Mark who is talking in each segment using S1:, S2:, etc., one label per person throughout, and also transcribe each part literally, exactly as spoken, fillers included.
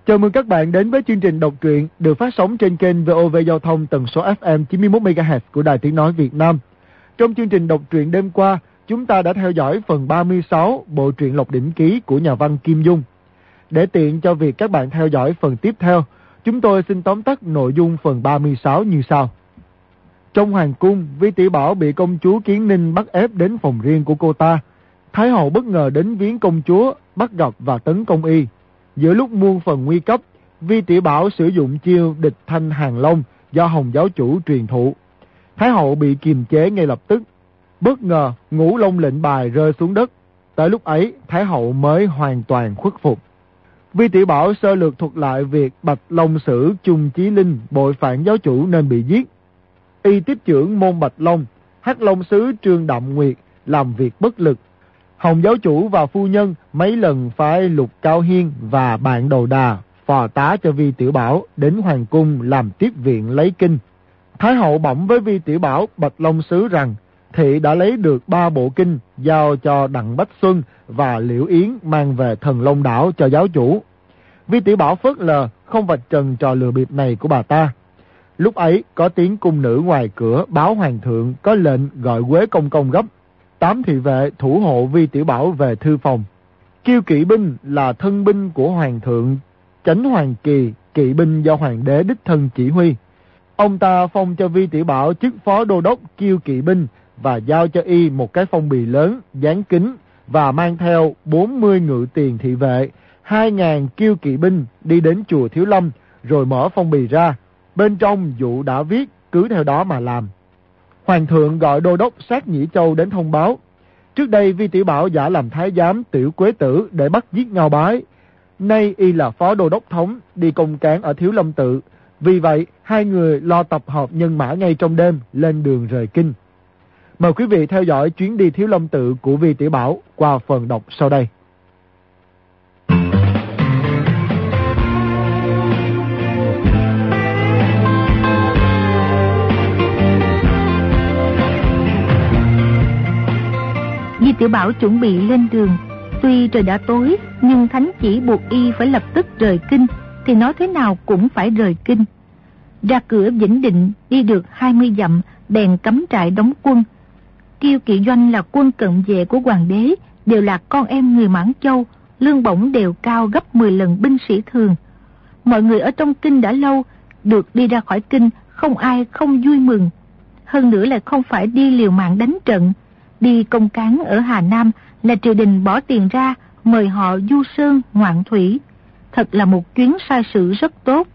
S1: Chào mừng các bạn đến với chương trình đọc truyện được phát sóng trên kênh vê o vê Giao thông tần số ép em chín mươi mốt mê ga héc của Đài Tiếng Nói Việt Nam. Trong chương trình đọc truyện đêm qua, chúng ta đã theo dõi phần ba mươi sáu bộ truyện Lộc Đỉnh Ký của nhà văn Kim Dung. Để tiện cho việc các bạn theo dõi phần tiếp theo, chúng tôi xin tóm tắt nội dung phần ba mươi sáu như sau. Trong hoàng cung, Vi Tiểu Bảo bị công chúa Kiến Ninh bắt ép đến phòng riêng của cô ta. Thái hậu bất ngờ đến viếng công chúa, bắt gặp và tấn công y. Giữa lúc muôn phần nguy cấp, Vi Tiểu Bảo sử dụng chiêu địch thanh hàng long do Hồng giáo chủ truyền thụ. Thái hậu bị kiềm chế ngay lập tức. Bất ngờ, ngũ long lệnh bài rơi xuống đất. Tới lúc ấy, Thái hậu mới hoàn toàn khuất phục. Vi Tiểu Bảo sơ lược thuật lại việc Bạch Long Sử Chung Chí Linh bội phản giáo chủ nên bị giết. Y tiếp trưởng môn Bạch Long, Hắc Long Sứ Trương Đạm Nguyệt làm việc bất lực. Hồng giáo chủ và phu nhân mấy lần phái Lục Cao Hiên và bạn Đầu Đà phò tá cho Vi Tiểu Bảo đến hoàng cung làm tiếp viện lấy kinh. Thái hậu bẩm với Vi Tiểu Bảo Bạch Long Sứ rằng thị đã lấy được ba bộ kinh giao cho Đặng Bách Xuân và Liễu Yến mang về Thần Long Đảo cho giáo chủ. Vi Tiểu Bảo phớt lờ không vạch trần trò lừa bịp này của bà ta. Lúc ấy có tiếng cung nữ ngoài cửa báo hoàng thượng có lệnh gọi Quế Công Công gấp. Tám thị vệ thủ hộ Vi Tiểu Bảo về thư phòng. Kiêu kỵ binh là thân binh của hoàng thượng Chánh Hoàng Kỳ, kỵ binh do hoàng đế đích thân chỉ huy. Ông ta phong cho Vi Tiểu Bảo chức phó đô đốc kiêu kỵ binh và giao cho y một cái phong bì lớn, dán kính và mang theo bốn mươi ngự tiền thị vệ, hai ngàn kiêu kỵ binh đi đến chùa Thiếu Lâm rồi mở phong bì ra. Bên trong dụ đã viết, cứ theo đó mà làm. Hoàng thượng gọi đô đốc Sát Nhĩ Châu đến thông báo. Trước đây Vi Tiểu Bảo giả làm thái giám Tiểu Quế Tử để bắt giết Ngao Bái. Nay y là phó đô đốc thống đi công cán ở Thiếu Lâm Tự. Vì vậy, hai người lo tập hợp nhân mã ngay trong đêm lên đường rời kinh. Mời quý vị theo dõi chuyến đi Thiếu Lâm Tự của Vi Tiểu Bảo qua phần đọc sau đây.
S2: Vi Tiểu Bảo chuẩn bị lên đường. Tuy trời đã tối, nhưng thánh chỉ buộc y phải lập tức rời kinh, thì nói thế nào cũng phải rời kinh. Ra cửa Vĩnh Định, đi được hai mươi dặm, bèn cắm trại đóng quân. Kiêu kỵ doanh là quân cận vệ của hoàng đế, đều là con em người Mãn Châu, lương bổng đều cao gấp mười lần binh sĩ thường. Mọi người ở trong kinh đã lâu, được đi ra khỏi kinh, không ai không vui mừng. Hơn nữa là không phải đi liều mạng đánh trận. Đi công cán ở Hà Nam là triều đình bỏ tiền ra mời họ du sơn ngoạn thủy. Thật là một chuyến sai sự rất tốt.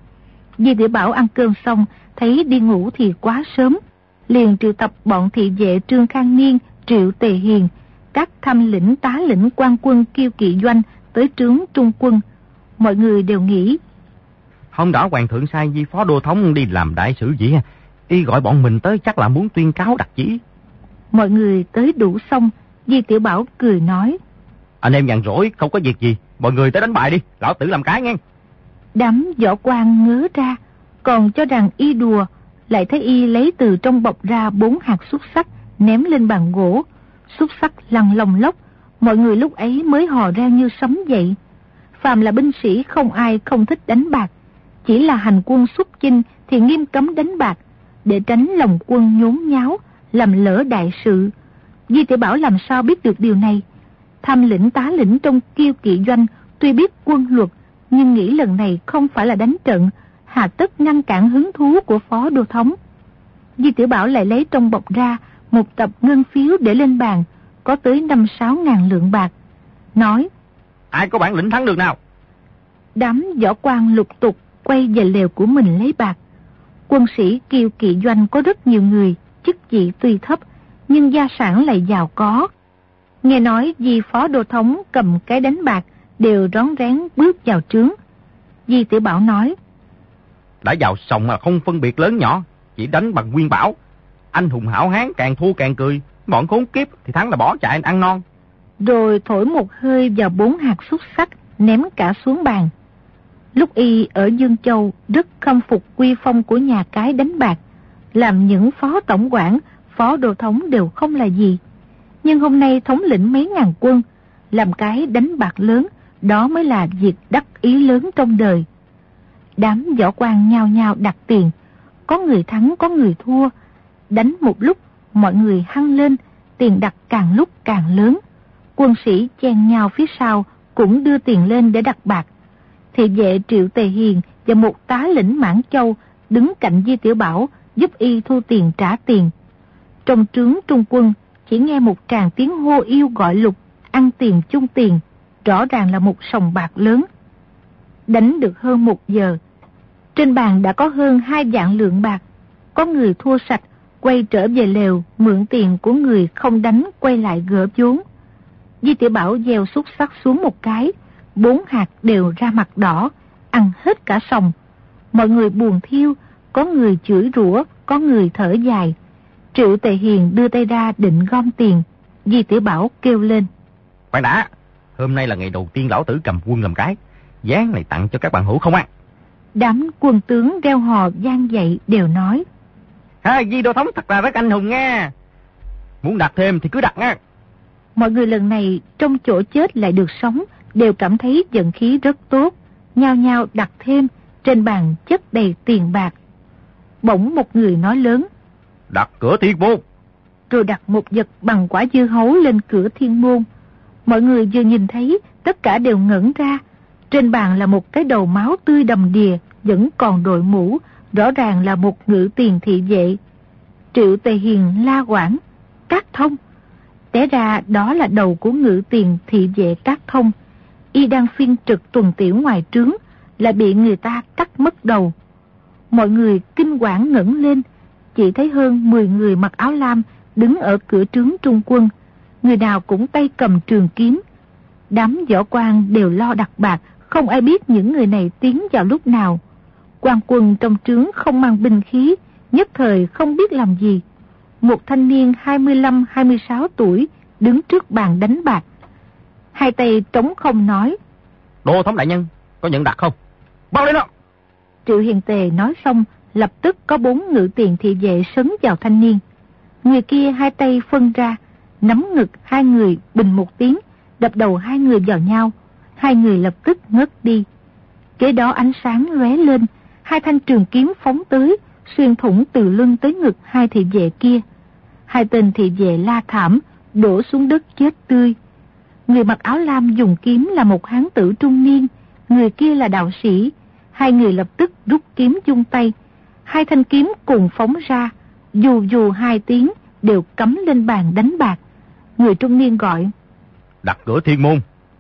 S2: Vi Tiểu Bảo ăn cơm xong, thấy đi ngủ thì quá sớm, liền triệu tập bọn thị vệ Trương Khang Niên, Triệu Tề Hiền, các tham lĩnh tá lĩnh quan quân kiêu kỵ doanh tới trướng trung quân. Mọi người đều nghĩ,
S3: hôm đó hoàng thượng sai Vi phó đô thống đi làm đại sử gì, y gọi bọn mình tới chắc là muốn tuyên cáo đặc chỉ.
S2: Mọi người tới đủ xong, Vi Tiểu Bảo cười nói,
S3: anh em nhàn rỗi không có việc gì, mọi người tới đánh bài đi, lão tử làm cái nghe.
S2: Đám võ quan ngớ ra, còn cho rằng y đùa, lại thấy y lấy từ trong bọc ra bốn hạt xúc xắc ném lên bàn gỗ. Xúc xắc lăn lồng lốc, mọi người lúc ấy mới hò reo như sấm dậy. Phàm là binh sĩ không ai không thích đánh bạc, chỉ là hành quân xuất chinh thì nghiêm cấm đánh bạc, để tránh lòng quân nhốn nháo, làm lỡ đại sự. Vi Tiểu Bảo làm sao biết được điều này? Tham lĩnh tá lĩnh trong kiêu kỵ doanh tuy biết quân luật, nhưng nghĩ lần này không phải là đánh trận, hà tất ngăn cản hứng thú của phó đô thống. Vi Tiểu Bảo lại lấy trong bọc ra một tập ngân phiếu để lên bàn, có tới năm sáu ngàn lượng bạc, nói,
S3: ai có bản lĩnh thắng được nào?
S2: Đám võ quan lục tục quay về lều của mình lấy bạc. Quân sĩ kiêu kỵ doanh có rất nhiều người, chức vị tuy thấp, nhưng gia sản lại giàu có. Nghe nói vì phó đô thống cầm cái đánh bạc, đều rón rén bước vào trướng. Vi Tiểu Bảo nói,
S3: đã vào sòng mà không phân biệt lớn nhỏ, chỉ đánh bằng nguyên bảo. Anh hùng hảo hán càng thua càng cười, bọn khốn kiếp thì thắng là bỏ chạy ăn non.
S2: Rồi thổi một hơi vào bốn hạt xúc xắc, ném cả xuống bàn. Lúc y ở Dương Châu rất khâm phục quy phong của nhà cái đánh bạc, làm những phó tổng quản, phó đô thống đều không là gì. Nhưng hôm nay thống lĩnh mấy ngàn quân, làm cái đánh bạc lớn, đó mới là việc đắc ý lớn trong đời. Đám võ quan nhao nhao đặt tiền, có người thắng có người thua. Đánh một lúc, mọi người hăng lên, tiền đặt càng lúc càng lớn. Quân sĩ chen nhau phía sau cũng đưa tiền lên để đặt bạc. Thị vệ Triệu Tề Hiền và một tá lĩnh Mãn Châu đứng cạnh Di Tiểu Bảo giúp y thu tiền trả tiền. Trong trướng trung quân chỉ nghe một tràng tiếng hô yêu gọi lục, ăn tiền chung tiền, rõ ràng là một sòng bạc lớn. Đánh được hơn một giờ, trên bàn đã có hơn hai vạn lượng bạc. Có người thua sạch, quay trở về lều mượn tiền của người không đánh quay lại gỡ vốn. Di Tiểu Bảo gieo xúc xắc xuống một cái, bốn hạt đều ra mặt đỏ, ăn hết cả sòng. Mọi người buồn thiêu, có người chửi rủa, có người thở dài. Triệu Tề Hiền đưa tay ra định gom tiền. Di Tiểu Bảo kêu lên:
S3: Khoan đã, hôm nay là ngày đầu tiên lão tử cầm quân làm cái, gián này tặng cho các bạn hữu không ăn.
S2: Đám quân tướng reo hò vang dậy đều nói:
S3: Ha, Di Đô Thống thật là rất anh hùng nha, muốn đặt thêm thì cứ đặt nha.
S2: Mọi người lần này trong chỗ chết lại được sống, đều cảm thấy vận khí rất tốt, nhao nhao đặt thêm. Trên bàn chất đầy tiền bạc. Bỗng một người nói lớn:
S3: Đặt cửa thiên môn.
S2: Rồi đặt một vật bằng quả dưa hấu lên cửa thiên môn. Mọi người vừa nhìn thấy, tất cả đều ngẩn ra. Trên bàn là một cái đầu máu tươi đầm đìa, vẫn còn đội mũ, rõ ràng là một ngự tiền thị vệ. Triệu Tề Hiền la quảng: Cát Thông! Té ra đó là đầu của ngự tiền thị vệ Cát Thông. Y đang phiên trực tuần tiểu ngoài trướng, lại bị người ta cắt mất đầu. Mọi người kinh quản ngẩng lên, chỉ thấy hơn mười người mặc áo lam đứng ở cửa trướng trung quân, người nào cũng tay cầm trường kiếm. Đám võ quan đều lo đặt bạc, không ai biết những người này tiến vào lúc nào. Quan quân trong trướng không mang binh khí, nhất thời không biết làm gì. Một thanh niên hai mươi lăm hai mươi sáu tuổi đứng trước bàn đánh bạc, hai tay trống không nói:
S3: Đô Thống đại nhân, có nhận đặt không? Bao lên đó!
S2: Triệu Hiền Tề nói xong, lập tức có bốn ngự tiền thị vệ sấn vào thanh niên. Người kia hai tay phân ra, nắm ngực hai người bình một tiếng, đập đầu hai người vào nhau. Hai người lập tức ngất đi. Kế đó ánh sáng lóe lên, hai thanh trường kiếm phóng tới, xuyên thủng từ lưng tới ngực hai thị vệ kia. Hai tên thị vệ la thảm, đổ xuống đất chết tươi. Người mặc áo lam dùng kiếm là một hán tử trung niên, người kia là đạo sĩ. Hai người lập tức rút kiếm chung tay, hai thanh kiếm cùng phóng ra, dù dù hai tiếng đều cắm lên bàn đánh bạc. Người trung niên gọi:
S3: Đặt cửa thiên môn.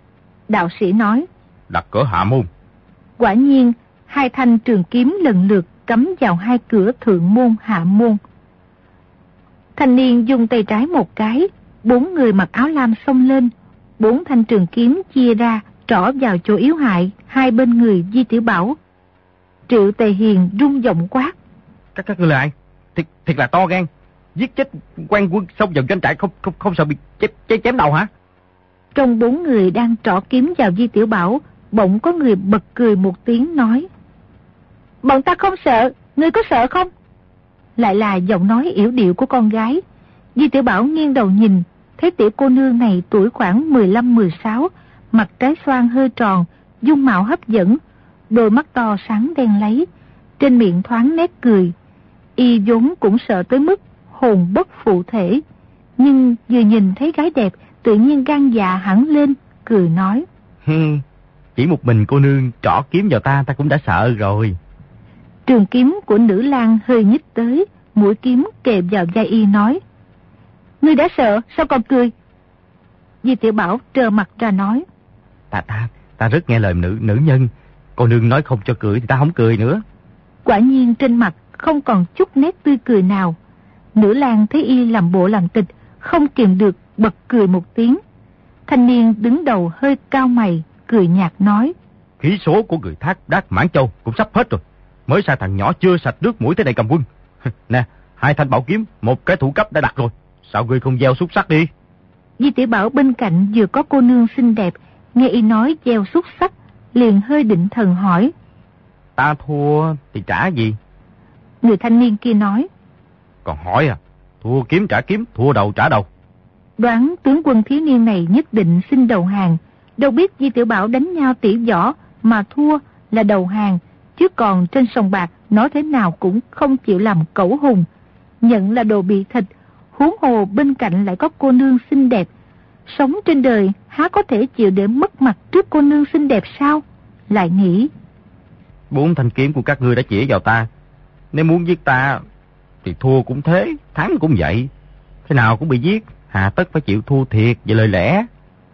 S2: Đạo sĩ nói:
S3: Đặt cửa hạ môn.
S2: Quả nhiên hai thanh trường kiếm lần lượt cắm vào hai cửa thượng môn hạ môn. Thanh niên dùng tay trái một cái, bốn người mặc áo lam xông lên, bốn thanh trường kiếm chia ra trỏ vào chỗ yếu hại hai bên người Di Tiểu Bảo. Triệu Tề Hiền rung giọng quát:
S3: Các các ngươi là ai? Thiệt, thiệt là to gan, giết chết quan quân xông vào doanh trại không không không sợ bị chém, chém, chém đầu hả?
S2: Trong bốn người đang trỏ kiếm vào Di Tiểu Bảo, bỗng có người bật cười một tiếng nói: Bọn ta không sợ, ngươi có sợ không? Lại là giọng nói yểu điệu của con gái. Di Tiểu Bảo nghiêng đầu nhìn, thấy tiểu cô nương này tuổi khoảng mười lăm mười sáu, mặt trái xoan hơi tròn, dung mạo hấp dẫn, đôi mắt to sáng đen láy, trên miệng thoáng nét cười. Y vốn cũng sợ tới mức hồn bất phụ thể, nhưng vừa nhìn thấy gái đẹp, tự nhiên gan dạ hẳn lên, cười nói:
S3: Chỉ một mình cô nương trỏ kiếm vào ta, ta cũng đã sợ rồi.
S2: Trường kiếm của nữ lang hơi nhích tới, mũi kiếm kề vào vai y nói: Ngươi đã sợ, sao còn cười? Di Tiểu Bảo trơ mặt ra nói:
S3: Ta ta ta rất nghe lời nữ nữ nhân, cô nương nói không cho cười thì ta không cười nữa.
S2: Quả nhiên trên mặt không còn chút nét tươi cười nào. Nữ lang thấy y làm bộ làm tịch, không kiềm được bật cười một tiếng. Thanh niên đứng đầu hơi cau mày, cười nhạt nói:
S3: Khí số của người Thác Đát Mãn Châu cũng sắp hết rồi, mới sai thằng nhỏ chưa sạch nước mũi tới đây cầm quân. Nè, hai thanh bảo kiếm, một cái thủ cấp đã đặt rồi, sao ngươi không gieo xúc sắc đi?
S2: Di Tiểu Bảo bên cạnh vừa có cô nương xinh đẹp, nghe y nói gieo xúc sắc, liền hơi định thần hỏi:
S3: Ta thua thì trả gì?
S2: Người thanh niên kia nói:
S3: Còn hỏi à, thua kiếm trả kiếm, thua đầu trả đầu.
S2: Đoán tướng quân thiếu niên này nhất định xin đầu hàng, Đâu biết Di Tiểu Bảo đánh nhau tỉ võ mà thua là đầu hàng, chứ còn trên sòng bạc nói thế nào cũng không chịu làm cẩu hùng, nhận là đồ bị thịt. Huống hồ bên cạnh lại có cô nương xinh đẹp, sống trên đời há có thể chịu để mất mặt trước cô nương xinh đẹp sao? Lại nghĩ,
S3: bốn thanh kiếm của các ngươi đã chỉ vào ta, nếu muốn giết ta thì thua cũng thế, thắng cũng vậy, thế nào cũng bị giết, hà tất phải chịu thua thiệt về lời lẽ.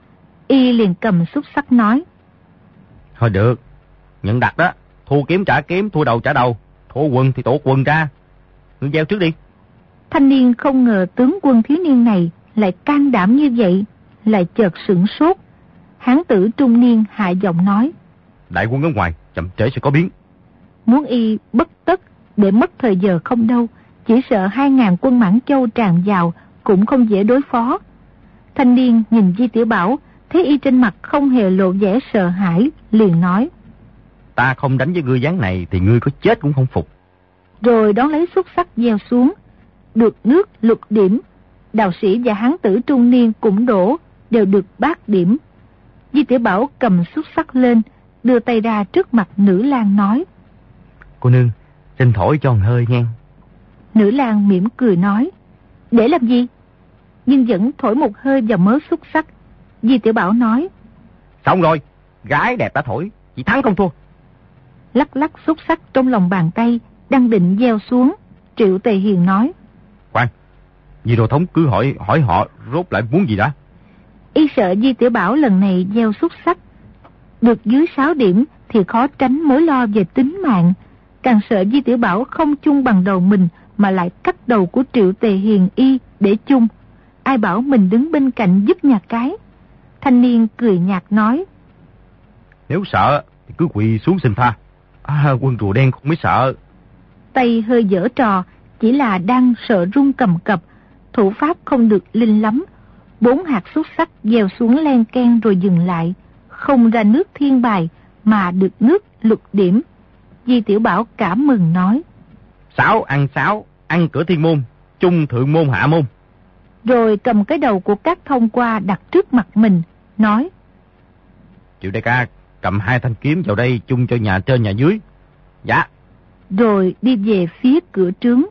S2: Y liền cầm xúc xắc nói,
S3: thôi được, nhận đặt đó, thua kiếm trả kiếm, thua đầu trả đầu, thua quần thì tổ quần ra, ngươi gieo trước đi.
S2: Thanh niên không ngờ tướng quân thiếu niên này lại can đảm như vậy, lại chợt sửng sốt. Hán tử trung niên hạ giọng nói,
S3: đại quân ở ngoài, chậm trễ sẽ có biến.
S2: Muốn y bất tất để mất thời giờ không đâu, chỉ sợ hai ngàn quân Mãn Châu tràn vào cũng không dễ đối phó. Thanh niên nhìn Di Tiểu Bảo, thấy y trên mặt không hề lộ vẻ sợ hãi, liền nói,
S3: ta không đánh với ngươi dáng này thì ngươi có chết cũng không phục.
S2: Rồi đón lấy xúc sắc gieo xuống, được nước lục điểm. Đạo sĩ và hán tử trung niên cũng đổ, đều được bát điểm. Di Tiểu Bảo cầm xúc sắc lên, đưa tay ra trước mặt nữ lang nói,
S3: cô nương, xin thổi cho một hơi nghe.
S2: Nữ lang mỉm cười nói, để làm gì? Nhưng vẫn thổi một hơi vào mớ xúc sắc. Di Tiểu Bảo nói,
S3: xong rồi, gái đẹp đã thổi, chỉ thắng không thua.
S2: Lắc lắc xúc sắc trong lòng bàn tay, đang định gieo xuống. Triệu Tề Hiền nói,
S3: khoan, Di Đô Thống cứ hỏi hỏi họ rốt lại muốn gì đã.
S2: Y sợ Di Tiểu Bảo lần này gieo xúc sắc được dưới sáu điểm thì khó tránh mối lo về tính mạng, càng sợ Di Tiểu Bảo không chung bằng đầu mình mà lại cắt đầu của Triệu Tề Hiền y để chung. Ai bảo mình đứng bên cạnh giúp nhà cái. Thanh niên cười nhạt nói,
S3: nếu sợ thì cứ quỳ xuống xin tha. À, quân rùa đen không mới sợ.
S2: Tay hơi giở trò, chỉ là đang sợ run cầm cập, thủ pháp không được linh lắm. Bốn hạt xúc sắc gieo xuống len ken rồi dừng lại, không ra nước thiên bài mà được nước lục điểm. Di Tiểu Bảo cảm mừng nói,
S3: sáu ăn sáu, ăn cửa thiên môn, chung thượng môn hạ môn.
S2: Rồi cầm cái đầu của các thông qua đặt trước mặt mình, nói,
S3: Triệu đại ca cầm hai thanh kiếm vào đây chung cho nhà trên nhà dưới. Dạ.
S2: Rồi đi về phía cửa trướng.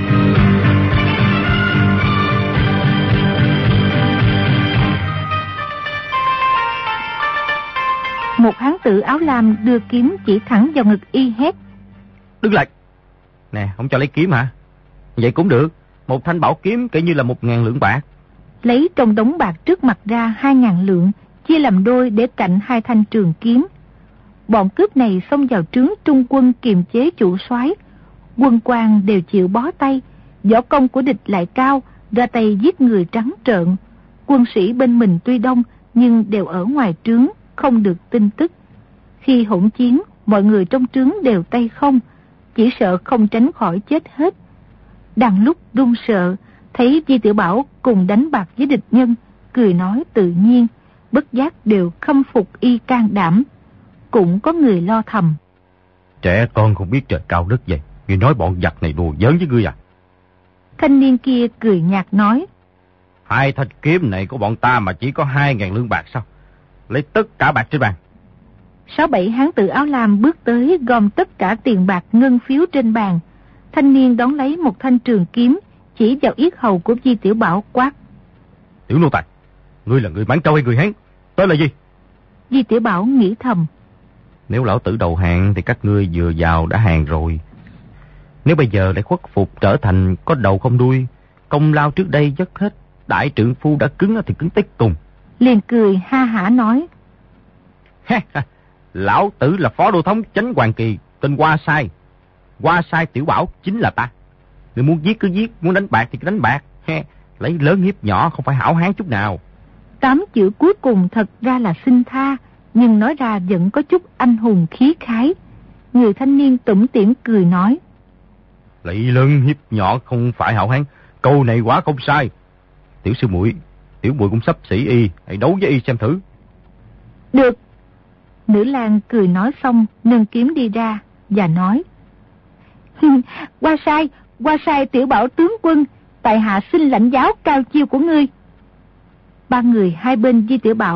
S2: Một hán tử áo lam đưa kiếm chỉ thẳng vào ngực y hét,
S3: đứng lại. Nè, không cho lấy kiếm hả? Vậy cũng được, một thanh bảo kiếm kể như là một ngàn lượng bạc.
S2: Lấy trong đống bạc trước mặt ra hai ngàn lượng, chia làm đôi để cạnh hai thanh trường kiếm. Bọn cướp này xông vào trướng trung quân kiềm chế chủ soái, quân quan đều chịu bó tay, võ công của địch lại cao, ra tay giết người trắng trợn. Quân sĩ bên mình tuy đông nhưng đều ở ngoài trướng, không được tin tức. Khi hỗn chiến, mọi người trong trướng đều tay không, chỉ sợ không tránh khỏi chết hết. Đang lúc run sợ, thấy Di Tiểu Bảo cùng đánh bạc với địch nhân, cười nói tự nhiên, bất giác đều khâm phục y can đảm. Cũng có người lo thầm,
S3: trẻ con không biết trời cao đất dày, ngươi nói bọn giặc này đùa giỡn với ngươi à?
S2: Thanh niên kia cười nhạt nói,
S3: hai thanh kiếm này của bọn ta mà chỉ có hai ngàn lương bạc sao? Lấy tất cả bạc trên bàn.
S2: Sáu bảy hán tử áo lam bước tới gom tất cả tiền bạc ngân phiếu trên bàn. Thanh niên đón lấy một thanh trường kiếm, chỉ vào yết hầu của Di Tiểu Bảo quát,
S3: tiểu nô tài, ngươi là người Mãn Châu hay người Hán? Tên là gì?
S2: Di Tiểu Bảo nghĩ thầm,
S3: nếu lão tử đầu hàng thì các ngươi vừa vào đã hàng rồi. Nếu bây giờ lại khuất phục trở thành có đầu không đuôi, công lao trước đây dứt hết, đại trượng phu đã cứng thì cứng tới cùng.
S2: Liền cười ha hả nói,
S3: lão tử là phó đô thống Chánh Hoàng Kỳ, tên Hoa Sai. Hoa Sai Tiểu Bảo chính là ta. Ngươi muốn giết cứ giết, muốn đánh bạc thì cứ đánh bạc. Lấy lớn hiếp nhỏ không phải hảo hán chút nào.
S2: Tám chữ cuối cùng thật ra là xin tha, nhưng nói ra vẫn có chút anh hùng khí khái. Người thanh niên tủm tỉm cười nói,
S3: lấy lớn hiếp nhỏ không phải hảo hán, câu này quá không sai. Tiểu sư muội, tiểu muội cũng sắp sĩ y, hãy đấu với y xem thử.
S2: Được. Nữ lang cười nói xong nâng kiếm đi ra và nói, Hoa Sai, Hoa Sai Tiểu Bảo tướng quân, tại hạ xin lãnh giáo cao chiêu của ngươi. Ba người hai bên Di Tiểu Bảo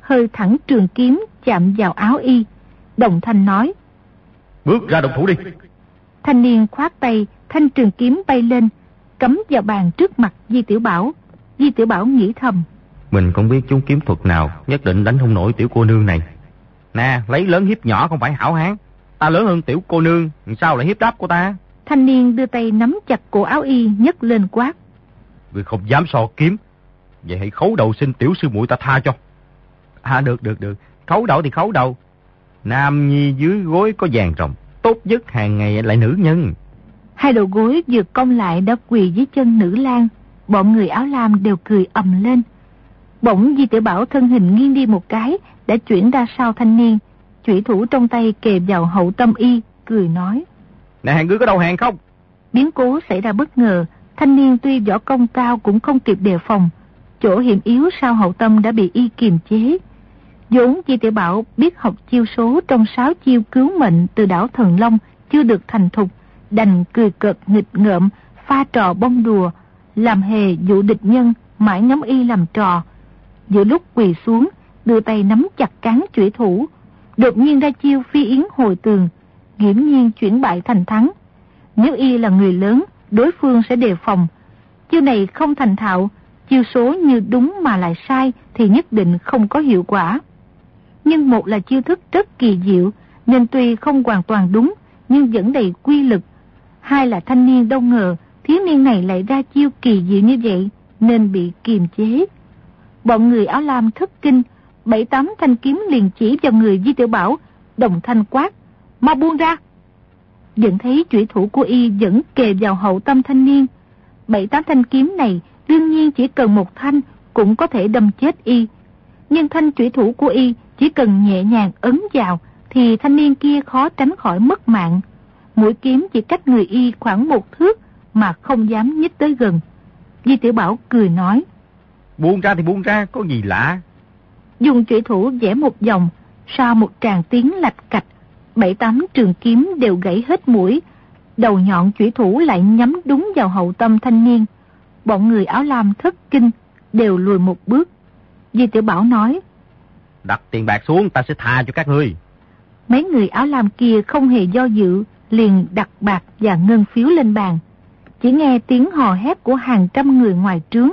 S2: hơi thẳng trường kiếm chạm vào áo y. Đồng thanh nói:
S3: Bước ra động thủ đi.
S2: Thanh niên khoát tay, thanh trường kiếm bay lên, cắm vào bàn trước mặt Di Tiểu Bảo. Di Tiểu Bảo nghĩ thầm:
S3: Mình không biết chúng kiếm thuật nào, nhất định đánh không nổi tiểu cô nương này. Nè, lấy lớn hiếp nhỏ không phải hảo hán. Ta lớn hơn tiểu cô nương, sao lại hiếp đáp của ta?
S2: Thanh niên đưa tay nắm chặt cổ áo y, nhấc lên quát:
S3: Ngươi không dám so kiếm, vậy hãy khấu đầu xin tiểu sư muội ta tha cho. À được được được, khấu đầu thì khấu đầu. Nam nhi dưới gối có vàng rồng, tốt nhất hàng ngày lại nữ nhân.
S2: Hai đầu gối vừa cong lại đã quỳ dưới chân nữ lang. Bọn người áo lam đều cười ầm lên. Bỗng Di Tiểu Bảo thân hình nghiêng đi một cái, đã chuyển ra sau thanh niên, chủy thủ trong tay kề vào hậu tâm y, cười nói:
S3: Nè, ngươi có đầu hàng không?
S2: Biến cố xảy ra bất ngờ, thanh niên tuy võ công cao cũng không kịp đề phòng, chỗ hiểm yếu sau hậu tâm đã bị y kiềm chế. Vốn Di Tiểu Bảo biết học chiêu số trong sáu chiêu cứu mệnh từ đảo Thần Long chưa được thành thục, đành cười cợt nghịch ngợm, pha trò bông đùa, làm hề dụ địch nhân, mãi ngắm y làm trò. Giữa lúc quỳ xuống, đưa tay nắm chặt cán chủy thủ, đột nhiên ra chiêu phi yến hồi tường, nghiễm nhiên chuyển bại thành thắng. Nếu y là người lớn, đối phương sẽ đề phòng. Chiêu này không thành thạo, chiêu số như đúng mà lại sai thì nhất định không có hiệu quả. Nhưng một là chiêu thức rất kỳ diệu, nên tuy không hoàn toàn đúng, nhưng vẫn đầy quy lực. Hai là thanh niên đâu ngờ thiếu niên này lại ra chiêu kỳ diệu như vậy, nên bị kiềm chế. Bọn người áo lam thất kinh, bảy tám thanh kiếm liền chỉ vào người Di Tiểu Bảo, đồng thanh quát: Mau buông ra! Vẫn thấy chủy thủ của y vẫn kề vào hậu tâm thanh niên. Bảy tám thanh kiếm này đương nhiên chỉ cần một thanh cũng có thể đâm chết y, nhưng thanh chủy thủ của y chỉ cần nhẹ nhàng ấn vào thì thanh niên kia khó tránh khỏi mất mạng. Mũi kiếm chỉ cách người y khoảng một thước mà không dám nhích tới gần. Di Tiểu Bảo cười nói:
S3: Buông ra thì buông ra, có gì lạ.
S2: Dùng chủy thủ vẽ một vòng, sau một tràng tiếng lạch cạch, bảy tám trường kiếm đều gãy hết mũi. Đầu nhọn chủy thủ lại nhắm đúng vào hậu tâm thanh niên. Bọn người áo lam thất kinh, đều lùi một bước. Di Tiểu Bảo nói:
S3: Đặt tiền bạc xuống, ta sẽ tha cho các ngươi.
S2: Mấy người áo lam kia không hề do dự, liền đặt bạc và ngân phiếu lên bàn. Chỉ nghe tiếng hò hét của hàng trăm người ngoài trướng: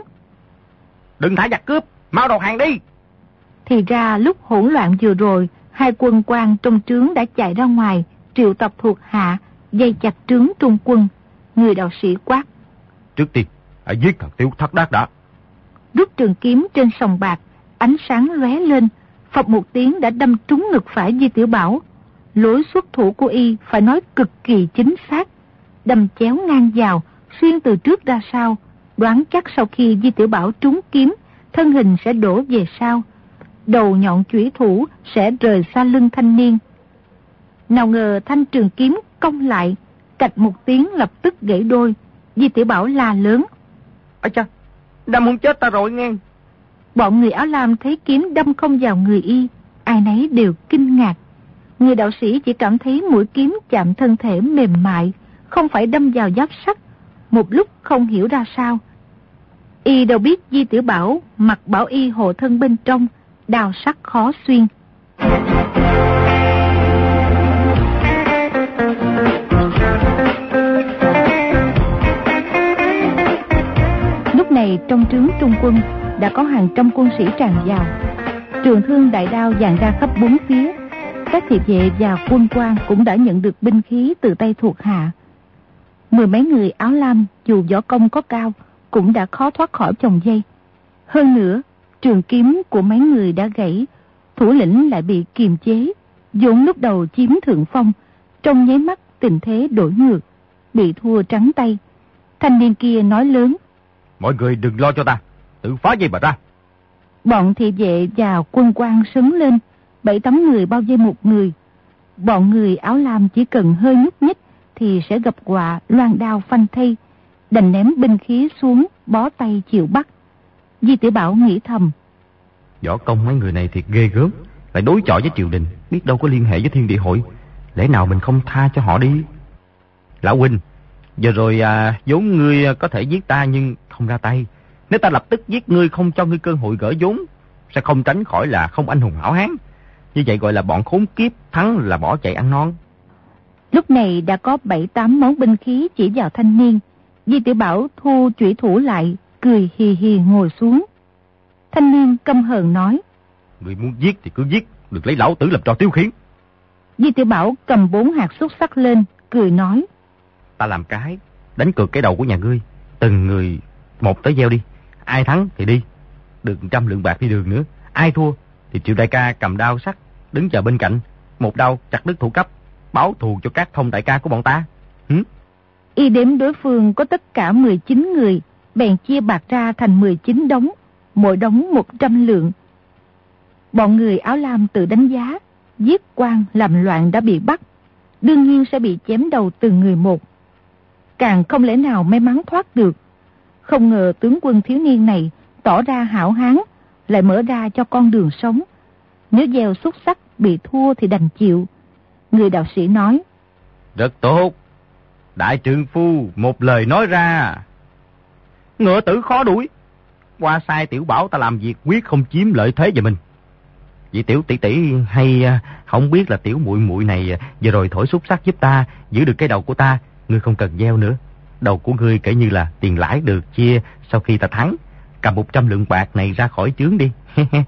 S3: Đừng thả giặc cướp, mau đầu hàng đi.
S2: Thì ra lúc hỗn loạn vừa rồi, hai quân quan trong trướng đã chạy ra ngoài, triệu tập thuộc hạ, dây chặt trướng trung quân. Người đạo sĩ quát:
S3: Trước tiên, hãy giết thằng Tiểu Thất Đát đã.
S2: Rút trường kiếm trên sòng bạc, ánh sáng lóe lên, phập một tiếng đã đâm trúng ngực phải Di Tiểu Bảo. Lối xuất thủ của y phải nói cực kỳ chính xác, đâm chéo ngang vào, xuyên từ trước ra sau. Đoán chắc sau khi Di Tiểu Bảo trúng kiếm, thân hình sẽ đổ về sau, đầu nhọn chủy thủ sẽ rời xa lưng thanh niên. Nào ngờ thanh trường kiếm cong lại, cạch một tiếng lập tức gãy đôi. Di Tiểu Bảo la lớn:
S3: Ây cha, đâm không chết ta rồi nghe.
S2: Bọn người áo lam thấy kiếm đâm không vào người y, ai nấy đều kinh ngạc. Người đạo sĩ chỉ cảm thấy mũi kiếm chạm thân thể mềm mại, không phải đâm vào giáp sắt. Một lúc không hiểu ra sao. Y đâu biết Di Tiểu Bảo mặc bảo y hộ thân bên trong, đao sắc khó xuyên. Lúc này trong trướng trung quân đã có hàng trăm quân sĩ tràn vào. Trường thương đại đao dàn ra khắp bốn phía. Các thị vệ và quân quan cũng đã nhận được binh khí từ tay thuộc hạ. Mười mấy người áo lam dù võ công có cao cũng đã khó thoát khỏi chồng dây. Hơn nữa, trường kiếm của mấy người đã gãy, thủ lĩnh lại bị kiềm chế, vốn lúc đầu chiếm thượng phong, trong nháy mắt tình thế đổi ngược, bị thua trắng tay. Thanh niên kia nói lớn:
S3: Mọi người đừng lo cho ta, tự phá dây mà ra.
S2: Bọn thị vệ và quân quan sấn lên, bảy tám người bao vây một người. Bọn người áo lam chỉ cần hơi nhúc nhích thì sẽ gặp họa loan đao phanh thây, đành ném binh khí xuống, bó tay chịu bắt. Di Tiểu Bảo nghĩ thầm:
S3: Võ công mấy người này thiệt ghê gớm, lại đối chọi với triều đình, biết đâu có liên hệ với thiên địa hội, lẽ nào mình không tha cho họ đi. Lão huynh, giờ rồi à, vốn ngươi có thể giết ta nhưng không ra tay. Nếu ta lập tức giết ngươi không cho ngươi cơ hội gỡ vốn, sẽ không tránh khỏi là không anh hùng hảo hán. Như vậy gọi là bọn khốn kiếp, thắng là bỏ chạy ăn non.
S2: Lúc này đã có bảy tám món binh khí chỉ vào thanh niên. Di Tiểu Bảo thu chủy thủ lại, cười hì hì ngồi xuống. Thanh niên căm hờn nói:
S3: Người muốn giết thì cứ giết, được lấy lão tử làm trò tiêu khiển.
S2: Di Tiểu Bảo cầm bốn hạt xúc xắc lên, cười nói:
S3: Ta làm cái, đánh cược cái đầu của nhà ngươi, từng người một tới gieo đi. Ai thắng thì đi, được trăm lượng bạc đi đường nữa. Ai thua thì Triệu đại ca cầm đao sắt đứng chờ bên cạnh, một đao chặt đứt thủ cấp, báo thù cho các thông đại ca của bọn ta. Hử?
S2: Y đếm đối phương có tất cả mười chín người, bèn chia bạc ra thành mười chín đống, mỗi đống một trăm lượng. Bọn người áo lam tự đánh giá, giết quan làm loạn đã bị bắt, đương nhiên sẽ bị chém đầu từng người một. Càng không lẽ nào may mắn thoát được. Không ngờ tướng quân thiếu niên này tỏ ra hảo hán, lại mở ra cho con đường sống. Nếu gieo xúc xắc bị thua thì đành chịu. Người đạo sĩ nói:
S3: Rất tốt, đại trượng phu một lời nói ra. Ngựa tử khó đuổi, qua sai Tiểu Bảo ta làm việc quyết không chiếm lợi thế về mình. Vì Tiểu tỷ tỷ hay không biết là tiểu muội muội này vừa rồi thổi xúc xắc giúp ta giữ được cái đầu của ta. Ngươi không cần gieo nữa, đầu của ngươi kể như là tiền lãi được chia sau khi ta thắng. Cầm một trăm lượng bạc này ra khỏi chướng đi.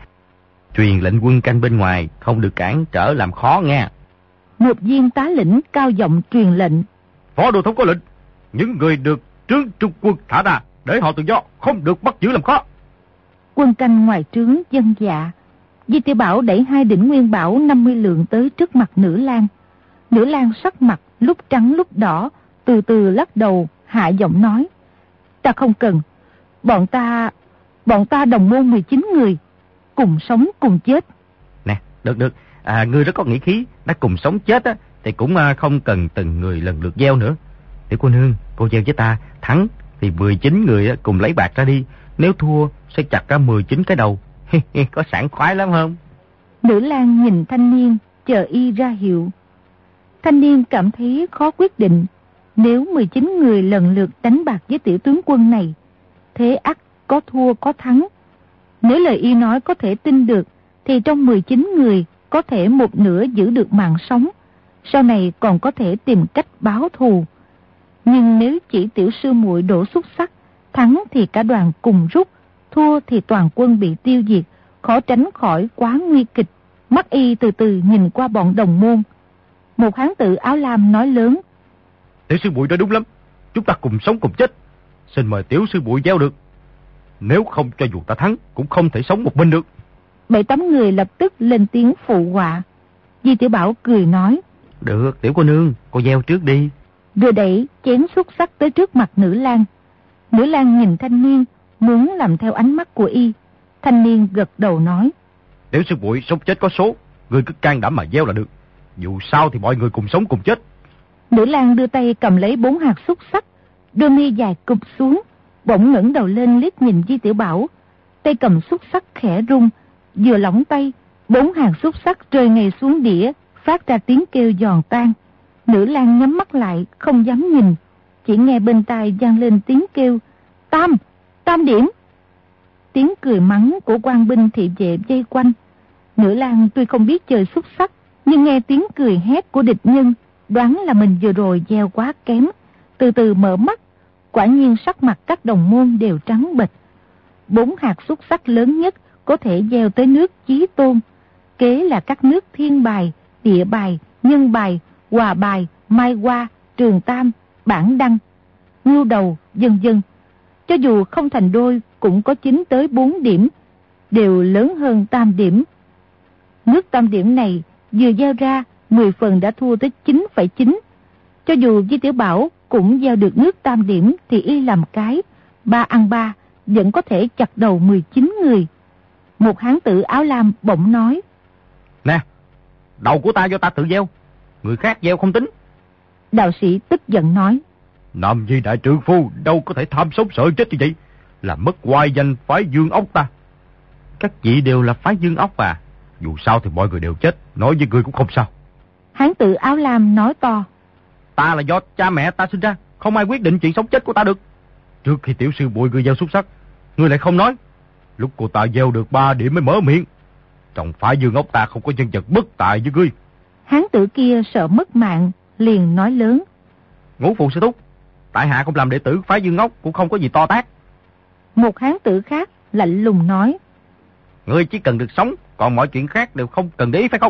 S3: Truyền lệnh quân canh bên ngoài không được cản trở làm khó nghe.
S2: Một viên tá lĩnh cao giọng truyền lệnh:
S3: Phó đô thống có lệnh, những người được trướng trung quân thả ra, để họ tự do, không được bắt giữ làm khó.
S2: Quân canh ngoài trướng dân dạ. Di Tiểu Bảo đẩy hai đỉnh nguyên bảo năm mươi lượng tới trước mặt Nữ Lang. Nữ Lang sắc mặt lúc trắng lúc đỏ, từ từ lắc đầu, hạ giọng nói: Ta không cần. Bọn ta, bọn ta đồng môn mười chín người, cùng sống cùng chết.
S3: Nè, được được, à, ngươi rất có nghĩa khí, đã cùng sống chết á, thì cũng à, không cần từng người lần lượt gieo nữa. Tiểu cô nương, cô gieo với ta, thắng thì mười chín người á, cùng lấy bạc ra đi, nếu thua sẽ chặt ra mười chín cái đầu. Có sảng khoái lắm không?
S2: Nữ Lang nhìn thanh niên, chờ y ra hiệu. Thanh niên cảm thấy khó quyết định. Nếu mười chín người lần lượt đánh bạc với tiểu tướng quân này, thế ắt có thua có thắng. Nếu lời y nói có thể tin được, thì trong mười chín người có thể một nửa giữ được mạng sống, sau này còn có thể tìm cách báo thù. Nhưng nếu chỉ tiểu sư muội đổ xúc xắc, thắng thì cả đoàn cùng rút, thua thì toàn quân bị tiêu diệt, khó tránh khỏi quá nguy kịch. Mắt y từ từ nhìn qua bọn đồng môn. Một hán tử áo lam nói lớn:
S3: Tiểu sư muội nói đúng lắm, chúng ta cùng sống cùng chết. Xin mời tiểu sư muội gieo được, nếu không cho dù ta thắng cũng không thể sống một mình được.
S2: Bảy tám người lập tức lên tiếng phụ họa. Di Tiểu Bảo cười nói:
S3: Được, tiểu cô nương, cô gieo trước đi.
S2: Rồi đẩy chén xúc xắc tới trước mặt Nữ Lang. Nữ Lang nhìn thanh niên, muốn làm theo ánh mắt của y. Thanh niên gật đầu nói:
S3: Tiểu sư muội sống chết có số, ngươi cứ can đảm mà gieo là được. Dù sao thì mọi người cùng sống cùng chết.
S2: Nữ Lang đưa tay cầm lấy bốn hạt xúc xắc, đôi mi dài cụp xuống, bỗng ngẩng đầu lên liếc nhìn Di Tiểu Bảo. Tay cầm xúc xắc khẽ rung, vừa lỏng tay, bốn hạt xúc xắc rơi ngay xuống đĩa, phát ra tiếng kêu giòn tan. Nữ Lang nhắm mắt lại, không dám nhìn, chỉ nghe bên tai vang lên tiếng kêu: Tam, tam điểm. Tiếng cười mắng của quan binh thị vệ vây quanh. Nữ Lang tuy không biết chơi xúc xắc, nhưng nghe tiếng cười hét của địch nhân, đoán là mình vừa rồi gieo quá kém. Từ từ mở mắt, quả nhiên sắc mặt các đồng môn đều trắng bệch. Bốn hạt xúc xắc lớn nhất có thể gieo tới nước Chí Tôn, kế là các nước Thiên Bài, Địa Bài, Nhân Bài, Hòa Bài, Mai Hoa, Trường Tam, Bản Đăng, Ngưu Đầu, vân vân. Cho dù không thành đôi cũng có chín tới bốn điểm, đều lớn hơn tam điểm. Nước tam điểm này vừa gieo ra, mười phần đã thua tới chín phẩy chín. Cho dù Di Tiểu Bảo cũng gieo được nước tam điểm thì y làm cái, ba ăn ba, vẫn có thể chặt đầu mười chín người. Một hán tử áo lam bỗng nói:
S3: Nè, đầu của ta do ta tự gieo, người khác gieo không tính.
S2: Đạo sĩ tức giận nói:
S3: Nam Di đại trượng phu đâu có thể tham sống sợ chết như vậy, làm mất oai danh phái Dương Ốc ta. Các vị đều là phái Dương Ốc à, dù sao thì mọi người đều chết, nói với người cũng không sao.
S2: Hán tử áo lam nói to:
S3: Ta là do cha mẹ ta sinh ra, không ai quyết định chuyện sống chết của ta được. Trước khi tiểu sư muội người gieo xúc sắc, ngươi lại không nói. Lúc cô ta gieo được ba điểm mới mở miệng. Trong phái Dương Ốc ta không có nhân vật bất tài với ngươi.
S2: Hán tử kia sợ mất mạng, liền nói lớn.
S3: Ngũ phụ sư thúc, tại hạ không làm đệ tử phái Dương Ốc cũng không có gì to tát.
S2: Một hán tử khác lạnh lùng nói.
S3: Ngươi chỉ cần được sống, còn mọi chuyện khác đều không cần để ý phải không?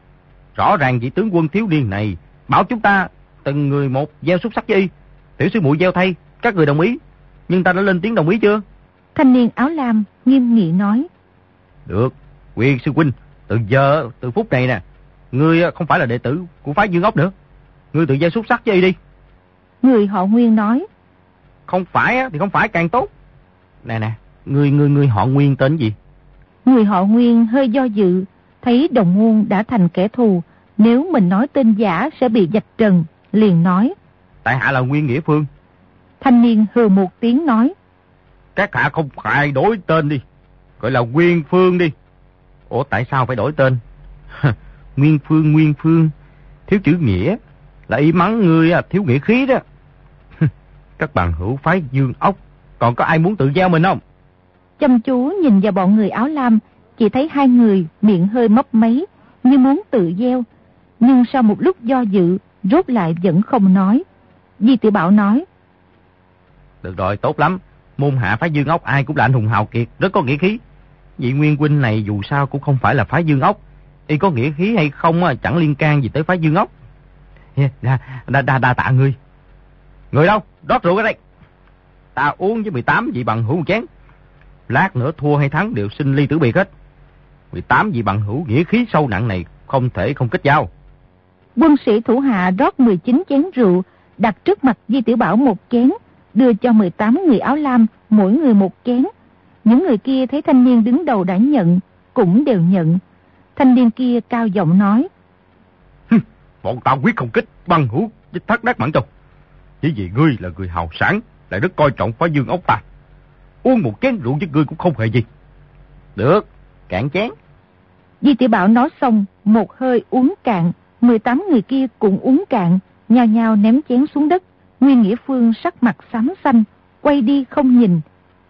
S3: Rõ ràng vị tướng quân thiếu niên này bảo chúng ta từng người một gieo xúc sắc với y. Tiểu sư muội gieo thay, các người đồng ý, nhưng ta đã lên tiếng đồng ý chưa?
S2: Thanh niên áo lam nghiêm nghị nói. Được,
S3: Quyền sư huynh, từ giờ, từ phút này nè, ngươi không phải là đệ tử của phái Dương Ốc nữa. Ngươi tự gieo xúc sắc với y đi.
S2: Người họ Nguyên nói.
S3: Không phải thì không phải càng tốt. Nè nè, ngươi ngươi ngươi họ Nguyên tên gì?
S2: Người họ Nguyên hơi do dự, thấy đồng môn đã thành kẻ thù, nếu mình nói tên giả sẽ bị vạch trần, liền nói.
S3: Tại hạ là Nguyên Nghĩa Phương.
S2: Thanh niên hừ một tiếng nói.
S3: Các hạ không phải đổi tên đi, gọi là Nguyên Phương đi. Ủa tại sao phải đổi tên? Nguyên Phương, Nguyên Phương, thiếu chữ nghĩa, là ý mắng ngươi thiếu nghĩa khí đó. Các bạn hữu phái Dương Ốc, còn có ai muốn tự gieo mình không?
S2: Chăm chú nhìn vào bọn người áo lam, chỉ thấy hai người miệng hơi mấp máy, như muốn tự gieo. Nhưng sau một lúc do dự, rốt lại vẫn không nói. Di Tiểu Bảo nói.
S3: Được rồi, tốt lắm. Môn hạ phái Dương Ốc ai cũng là anh hùng hào kiệt, rất có nghĩa khí. Vị Nguyên huynh này dù sao cũng không phải là phái Dương Ốc. Y có nghĩa khí hay không chẳng liên can gì tới phái Dương Ốc. Đa, đa, đa, đa tạ ngươi. Người đâu? Rót rượu ở đây. Ta uống với mười tám vị bằng hữu một chén. Lát nữa thua hay thắng đều xin ly tử biệt hết. mười tám vị bằng hữu nghĩa khí sâu nặng này không thể không kết giao.
S2: Quân sĩ thủ hạ rót mười chín chén rượu, đặt trước mặt Di Tiểu Bảo một chén, đưa cho mười tám người áo lam mỗi người một chén. Những người kia thấy thanh niên đứng đầu đã nhận, cũng đều nhận. Thanh niên kia cao giọng nói.
S3: Bọn ta quyết không kích bằng hữu với Thác Đát Mãn Châu. Chỉ vì ngươi là người hào sản, lại rất coi trọng phái Dương Ốc ta. Uống một chén rượu với ngươi cũng không hề gì. Được, cạn chén.
S2: Di Tiểu Bảo nói xong, một hơi uống cạn, mười tám người kia cũng uống cạn, nhao nhao ném chén xuống đất. Nguyên Nghĩa Phương sắc mặt xám xanh, quay đi không nhìn.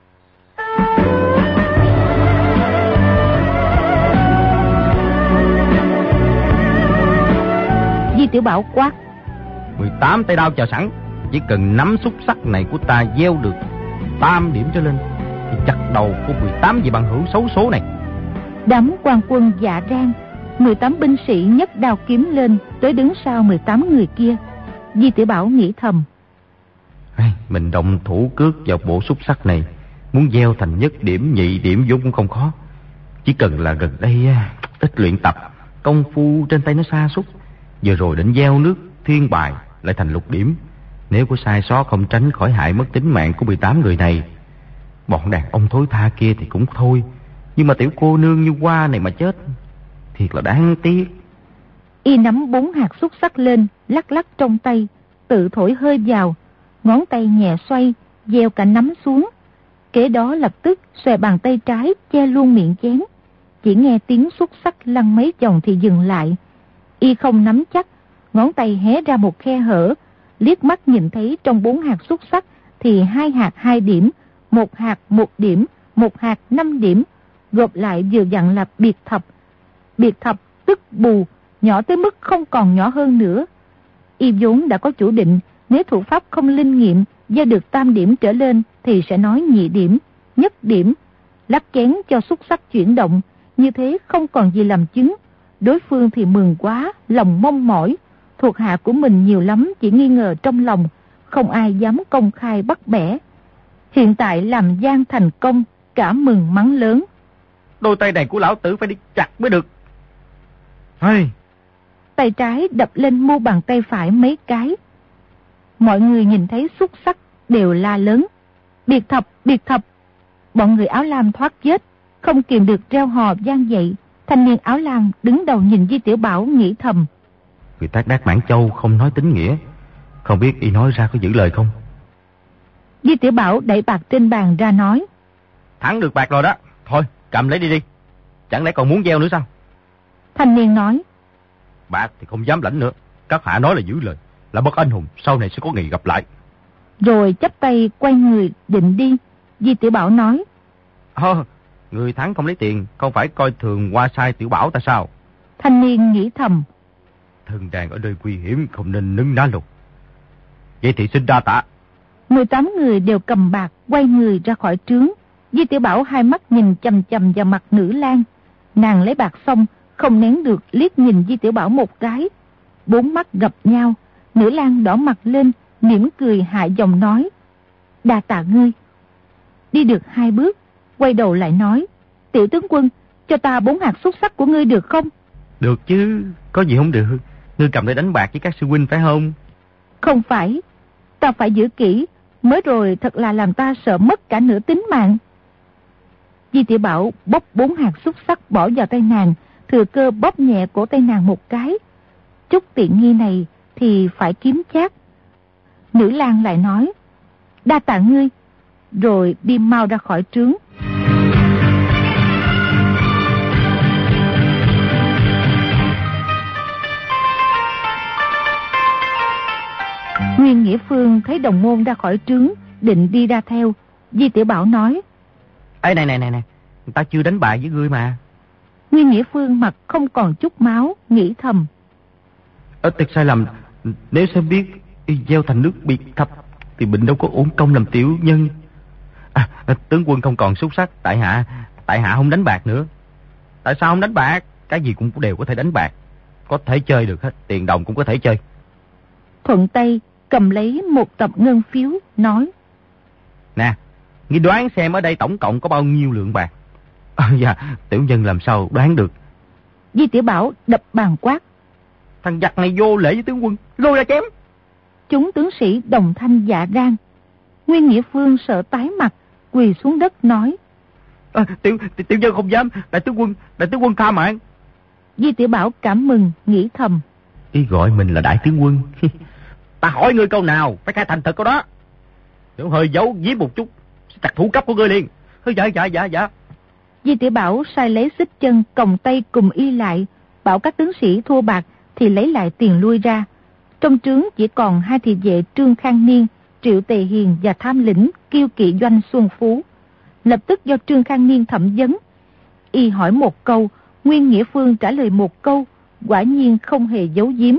S2: Di Tiểu Bảo quát.
S3: mười tám tay đao chờ sẵn, chỉ cần nắm xúc sắc này của ta gieo được tam điểm trở lên thì chặt đầu của mười tám vị bằng hữu xấu số này.
S2: Đám quan quân dạ rang, mười tám binh sĩ nhấc đao kiếm lên, tới đứng sau mười tám người kia. Di Tiểu Bảo nghĩ thầm.
S3: Mình động thủ cước vào bộ xúc sắc này, muốn gieo thành nhất điểm nhị điểm vốn cũng không khó. Chỉ cần là gần đây ít luyện tập, công phu trên tay nó sa sút. Vừa rồi định gieo nước thiên bài lại thành lục điểm. Nếu có sai sót không tránh khỏi hại mất tính mạng của mười tám người này. Bọn đàn ông thối tha kia thì cũng thôi, nhưng mà tiểu cô nương như Hoa này mà chết, thiệt là đáng tiếc.
S2: Y nắm bốn hạt xúc sắc lên, lắc lắc trong tay, tự thổi hơi vào, ngón tay nhẹ xoay, gieo cả nắm xuống. Kế đó lập tức xòe bàn tay trái che luôn miệng chén. Chỉ nghe tiếng xúc sắc lăn mấy vòng thì dừng lại. Y không nắm chắc, ngón tay hé ra một khe hở, liếc mắt nhìn thấy trong bốn hạt xúc sắc thì hai hạt hai điểm, một hạt một điểm, một hạt năm điểm, gộp lại vừa dặn là biệt thập. Biệt thập tức bù, nhỏ tới mức không còn nhỏ hơn nữa. Y vốn đã có chủ định, nếu thủ pháp không linh nghiệm, gieo được tam điểm trở lên thì sẽ nói nhị điểm, nhất điểm, lắc chén cho xúc sắc chuyển động, như thế không còn gì làm chứng. Đối phương thì mừng quá, lòng mong mỏi. Thuộc hạ của mình nhiều lắm chỉ nghi ngờ trong lòng, không ai dám công khai bắt bẻ. Hiện tại làm gian thành công, cả mừng mắng lớn.
S3: Đôi tay này của lão tử phải đi chặt mới được. Hey.
S2: Tay trái đập lên mu bàn tay phải mấy cái. Mọi người nhìn thấy xúc sắc đều la lớn. Biệt thập, biệt thập. Bọn người áo lam thoát chết, không kìm được reo hò vang dậy. Thanh niên áo lam đứng đầu nhìn Di Tiểu Bảo nghĩ thầm.
S3: Người Thác Đát Mãn Châu không nói tính nghĩa, không biết y nói ra có giữ lời không?
S2: Di Tiểu Bảo đẩy bạc trên bàn ra nói.
S3: Thắng được bạc rồi đó, thôi cầm lấy đi đi. Chẳng lẽ còn muốn gieo nữa sao?
S2: Thanh niên nói.
S3: Bạc thì không dám lãnh nữa, các hạ nói là giữ lời, là bất anh hùng, sau này sẽ có ngày gặp lại.
S2: Rồi chắp tay quay người định đi. Di Tiểu Bảo nói.
S3: Ờ, Người thắng không lấy tiền, không phải coi thường qua sai Tiểu Bảo ta sao?
S2: Thanh niên nghĩ thầm.
S3: Thần đàn ở nơi nguy hiểm, không nên nứng ná lục. Vậy thì xin đa tạ.
S2: mười tám người đều cầm bạc, quay người ra khỏi trướng. Di Tiểu Bảo hai mắt nhìn chằm chằm vào mặt Nữ Lang. Nàng lấy bạc xong, không nén được liếc nhìn Di Tiểu Bảo một cái. Bốn mắt gặp nhau, Nữ Lang đỏ mặt lên, mỉm cười hạ giọng nói. Đa tạ ngươi. Đi được hai bước, quay đầu lại nói. Tiểu tướng quân, cho ta bốn hạt xúc xắc của ngươi được không?
S3: Được chứ, có gì không được. Ngươi cầm để đánh bạc với các sư huynh phải không?
S2: Không phải, ta phải giữ kỹ, mới rồi thật là làm ta sợ mất cả nửa tính mạng. Di Tiểu Bảo bóp bốn hạt xúc xắc bỏ vào tay nàng, thừa cơ bóp nhẹ cổ tay nàng một cái. Chút tiện nghi này thì phải kiếm chác. Nữ Lang lại nói, đa tạ ngươi, rồi đi mau ra khỏi trướng. Nguyên Nghĩa Phương thấy đồng môn ra khỏi trướng, định đi ra theo. Di Tiểu Bảo nói,
S3: Ê này này này này, người ta chưa đánh bại với ngươi mà.
S2: Nguyên Nghĩa Phương mặt không còn chút máu, nghĩ thầm.
S3: Ở tiệc sai lầm, nếu sớm biết y gieo thành nước biệt thập thì bệnh đâu có uổng công làm tiểu nhân. À, tướng quân không còn xúc sắc, tại hạ tại hạ không đánh bạc nữa. Tại sao không đánh bạc? Cái gì cũng đều có thể đánh bạc, có thể chơi được hết, tiền đồng cũng có thể chơi.
S2: Thuận tay cầm lấy một tập ngân phiếu, nói,
S3: nè, ngươi đoán xem ở đây tổng cộng có bao nhiêu lượng bạc? À, dạ, tiểu nhân làm sao đoán được.
S2: Di Tiểu Bảo đập bàn quát,
S3: thằng giặc này vô lễ với tướng quân, lôi ra chém.
S2: Chúng tướng sĩ đồng thanh dạ rang. Nguyên Nghĩa Phương sợ tái mặt, quỳ xuống đất nói,
S3: à, tiểu, tiểu tiểu nhân không dám, đại tướng quân, đại tướng quân tha mạng.
S2: Di Tiểu Bảo cảm mừng, nghĩ thầm,
S3: ý gọi mình là đại tướng quân. Ta hỏi ngươi câu nào, phải khai thành thật câu đó. Nếu hơi giấu giếm một chút, sẽ chặt thủ cấp của ngươi liền. Dạ dạ dạ dạ.
S2: Di Tiểu Bảo sai lấy xích chân còng tay cùng y lại, bảo các tướng sĩ thua bạc thì lấy lại tiền lui ra. Trong trướng chỉ còn hai thị vệ Trương Khang Niên, Triệu Tề Hiền và tham lĩnh Kiêu Kỵ Doanh Xuân Phú. Lập tức do Trương Khang Niên thẩm vấn. Y hỏi một câu, Nguyên Nghĩa Phương trả lời một câu, quả nhiên không hề giấu giếm.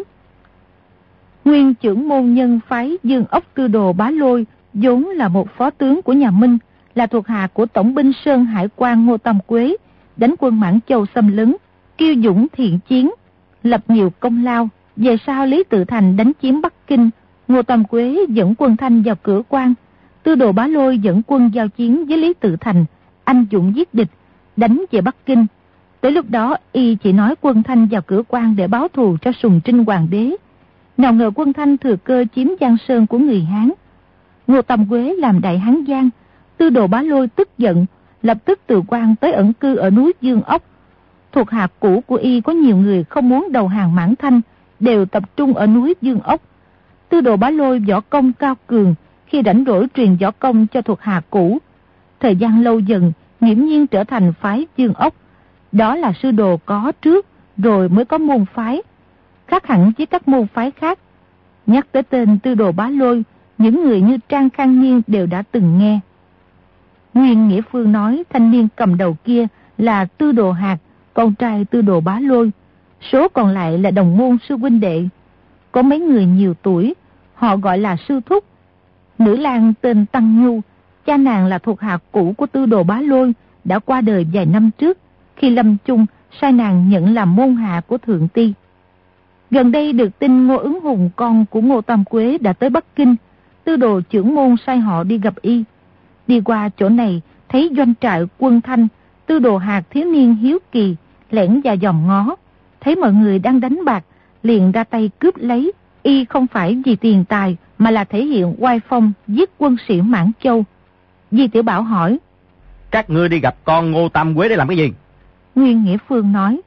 S2: Nguyên trưởng môn nhân phái Dương Ốc Tư Đồ Bá Lôi vốn là một phó tướng của nhà Minh, là thuộc hạ của tổng binh Sơn Hải quan Ngô Tam Quế, đánh quân Mãn Châu xâm lấn, kiêu dũng thiện chiến, lập nhiều công lao. Về sau Lý Tự Thành đánh chiếm Bắc Kinh, Ngô Tam Quế dẫn quân Thanh vào cửa quan, Tư Đồ Bá Lôi dẫn quân giao chiến với Lý Tự Thành, anh dũng giết địch, đánh về Bắc Kinh. Tới lúc đó y chỉ nói quân Thanh vào cửa quan để báo thù cho Sùng Trinh Hoàng đế. Nào ngờ quân Thanh thừa cơ chiếm Giang Sơn của người Hán. Ngô Tam Quế làm đại Hán Giang, Tư Đồ Bá Lôi tức giận, lập tức từ quan tới ẩn cư ở núi Dương Ốc. Thuộc hạ cũ của y có nhiều người không muốn đầu hàng Mãn Thanh, đều tập trung ở núi Dương Ốc. Tư Đồ Bá Lôi võ công cao cường, khi rảnh rỗi truyền võ công cho thuộc hạ cũ. Thời gian lâu dần, nghiễm nhiên trở thành phái Dương Ốc. Đó là sư đồ có trước, rồi mới có môn phái, khác hẳn với các môn phái khác. Nhắc tới tên Tư Đồ Bá Lôi, những người như Trang Khang Niên đều đã từng nghe. Nguyên Nghĩa Phương nói thanh niên cầm đầu kia là Tư Đồ Hạt, con trai Tư Đồ Bá Lôi. Số còn lại là đồng môn sư huynh đệ. Có mấy người nhiều tuổi, họ gọi là sư thúc. Nữ lang tên Tăng Nhu, cha nàng là thuộc hạ cũ của Tư Đồ Bá Lôi, đã qua đời vài năm trước, khi lâm chung sai nàng nhận làm môn hạ của Thượng Ti. Gần đây được tin Ngô Ứng Hùng con của Ngô Tam Quế đã tới Bắc Kinh. Tư Đồ trưởng môn sai họ đi gặp y. Đi qua chỗ này thấy doanh trại quân Thanh, Tư Đồ Hạt thiếu niên hiếu kỳ lẻn vào dòm ngó, thấy mọi người đang đánh bạc, liền ra tay cướp lấy. Y không phải vì tiền tài mà là thể hiện oai phong giết quân sĩ Mãn Châu. Di Tiểu Bảo hỏi,
S3: các ngươi đi gặp con Ngô Tam Quế để làm cái gì?
S2: Nguyên Nghĩa Phương nói,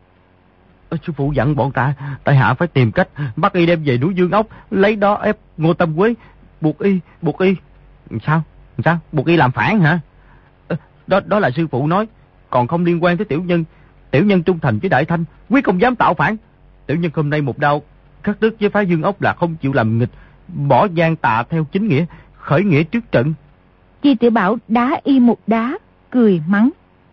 S3: sư phụ dặn bọn ta, tại hạ phải tìm cách bắt y đem về núi Dương Ốc, lấy đó ép Ngô Tam Quế, buộc y, buộc y. Sao? Sao? Buộc y làm phản hả? Đó đó là sư phụ nói, còn không liên quan tới tiểu nhân. Tiểu nhân trung thành với Đại Thanh, quyết không dám tạo phản. Tiểu nhân hôm nay một đao cắt đứt với phái Dương Ốc là không chịu làm nghịch, bỏ gian tà theo chính nghĩa, khởi nghĩa trước trận.
S2: Di Tiểu Bảo đá y một đá, cười mắng,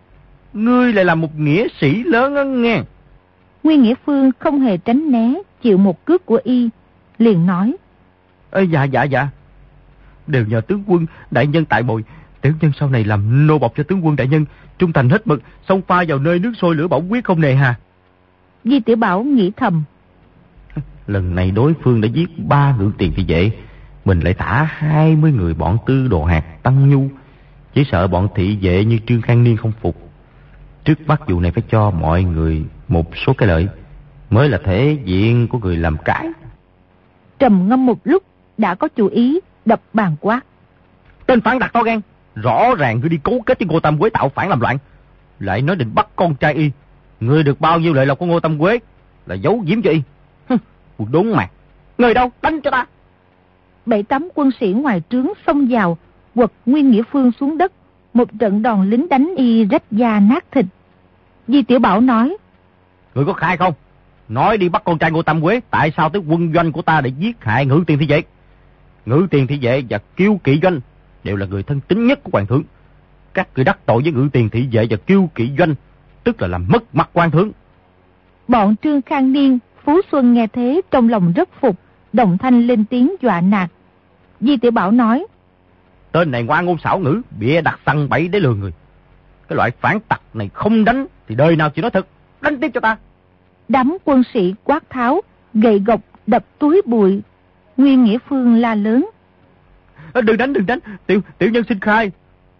S3: ngươi lại là một nghĩa sĩ lớn á nghe.
S2: Nguyên Nghĩa Phương không hề tránh né, chịu một cước của y, liền nói.
S3: Ê, dạ dạ dạ, đều nhờ tướng quân đại nhân tại bồi. Tiểu nhân sau này làm nô bộc cho tướng quân đại nhân, trung thành hết mực, xông pha vào nơi nước sôi lửa bỏng quyết không nề hà.
S2: Di Tiểu Bảo nghĩ thầm.
S3: Lần này đối phương đã giết ba ngự tiền thị vệ, mình lại thả hai mươi người bọn Tư Đồ Hạt, Tăng Nhu. Chỉ sợ bọn thị vệ như Trương Khang Niên không phục. Trước bắt vụ này phải cho mọi người một số cái lợi, mới là thể diện của người làm cái.
S2: Trầm ngâm một lúc, đã có chủ ý, đập bàn quát.
S3: Tên phản đặt to gan, rõ ràng ngươi đi cấu kết với Ngô Tam Quế tạo phản làm loạn, lại nói định bắt con trai y. Ngươi được bao nhiêu lợi lộc của Ngô Tam Quế là giấu giếm cho y. Hừ, đốn mặt. Người đâu, đánh cho ta.
S2: Bảy tám quân sĩ ngoài trướng xông vào, quật Nguyên Nghĩa Phương xuống đất. Một trận đòn lính đánh y rách da nát thịt. Di Tiểu Bảo nói.
S3: Người có khai không? Nói đi bắt con trai Ngô Tam Quế, tại sao tới quân doanh của ta để giết hại Ngự Tiền thị vệ? Ngự Tiền thị vệ và Kiêu Kỵ doanh đều là người thân tín nhất của hoàng thượng. Các người đắc tội với Ngự Tiền thị vệ và Kiêu Kỵ doanh, tức là làm mất mặt quan thượng.
S2: Bọn Trương Khang Niên, Phú Xuân nghe thế trong lòng rất phục, đồng thanh lên tiếng dọa nạt. Di Tiểu Bảo nói.
S3: Tên này ngoan ngôn xảo ngữ, bịa đặt săn bẫy để lừa người. Cái loại phản tặc này không đánh thì đời nào chỉ nói thật, đánh tiếp cho ta.
S2: Đám quân sĩ quát tháo, gậy gộc đập túi bụi. Nguyên Nghĩa Phương la lớn.
S3: Đừng đánh, đừng đánh, tiểu tiểu nhân xin khai.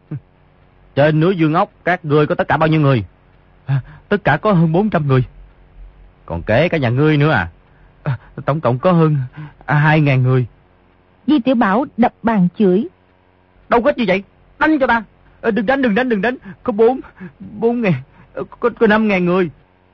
S3: Trên núi Dương Ốc các ngươi có tất cả bao nhiêu người? À, tất cả có hơn bốn trăm người. Còn kể cả nhà ngươi nữa à? À tổng cộng có hơn hai ngàn người.
S2: Di Tiểu Bảo đập bàn chửi.
S3: Đâu có như vậy, đánh cho ta. À, đừng đánh, đừng đánh, đừng đánh. Có bốn, bốn ngàn, có, có năm ngàn người.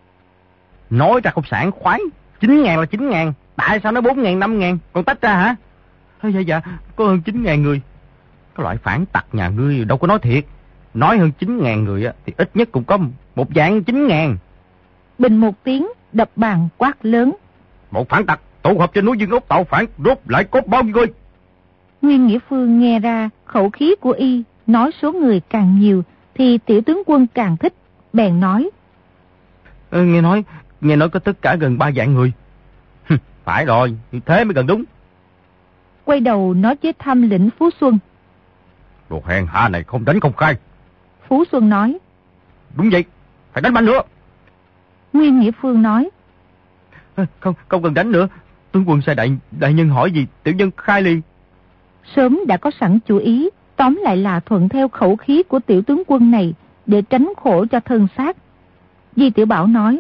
S3: Nói ra không sảng khoái. Chín ngàn là chín ngàn. Tại sao nói bốn ngàn, năm ngàn? Còn tách ra hả? À, dạ dạ, có hơn chín ngàn người. Cái loại phản tặc nhà ngươi đâu có nói thiệt. Nói hơn chín ngàn người á, thì ít nhất cũng có một vạn chín ngàn.
S2: Bình một tiếng, đập bàn quát lớn.
S3: Một phản tặc tụ hợp trên núi Dương Ốc tạo phản, rốt lại có bao nhiêu người?
S2: Nguyên Nghĩa Phương nghe ra khẩu khí của y, nói số người càng nhiều thì tiểu tướng quân càng thích, bèn nói.
S3: Ừ, nghe nói, nghe nói có tất cả gần ba vạn người. Phải rồi, thế mới gần đúng.
S2: Quay đầu nói với Tham lĩnh Phú Xuân.
S3: Đồ hèn hạ này không đánh không khai.
S2: Phú Xuân nói.
S3: Đúng vậy, phải đánh mạnh nữa.
S2: Nguyên Nghĩa Phương nói.
S3: Không, không cần đánh nữa. Tướng quân sai đại, đại nhân hỏi gì, tiểu nhân khai liền.
S2: Sớm đã có sẵn chủ ý, tóm lại là thuận theo khẩu khí của tiểu tướng quân này để tránh khổ cho thân xác. Di Tiểu Bảo nói.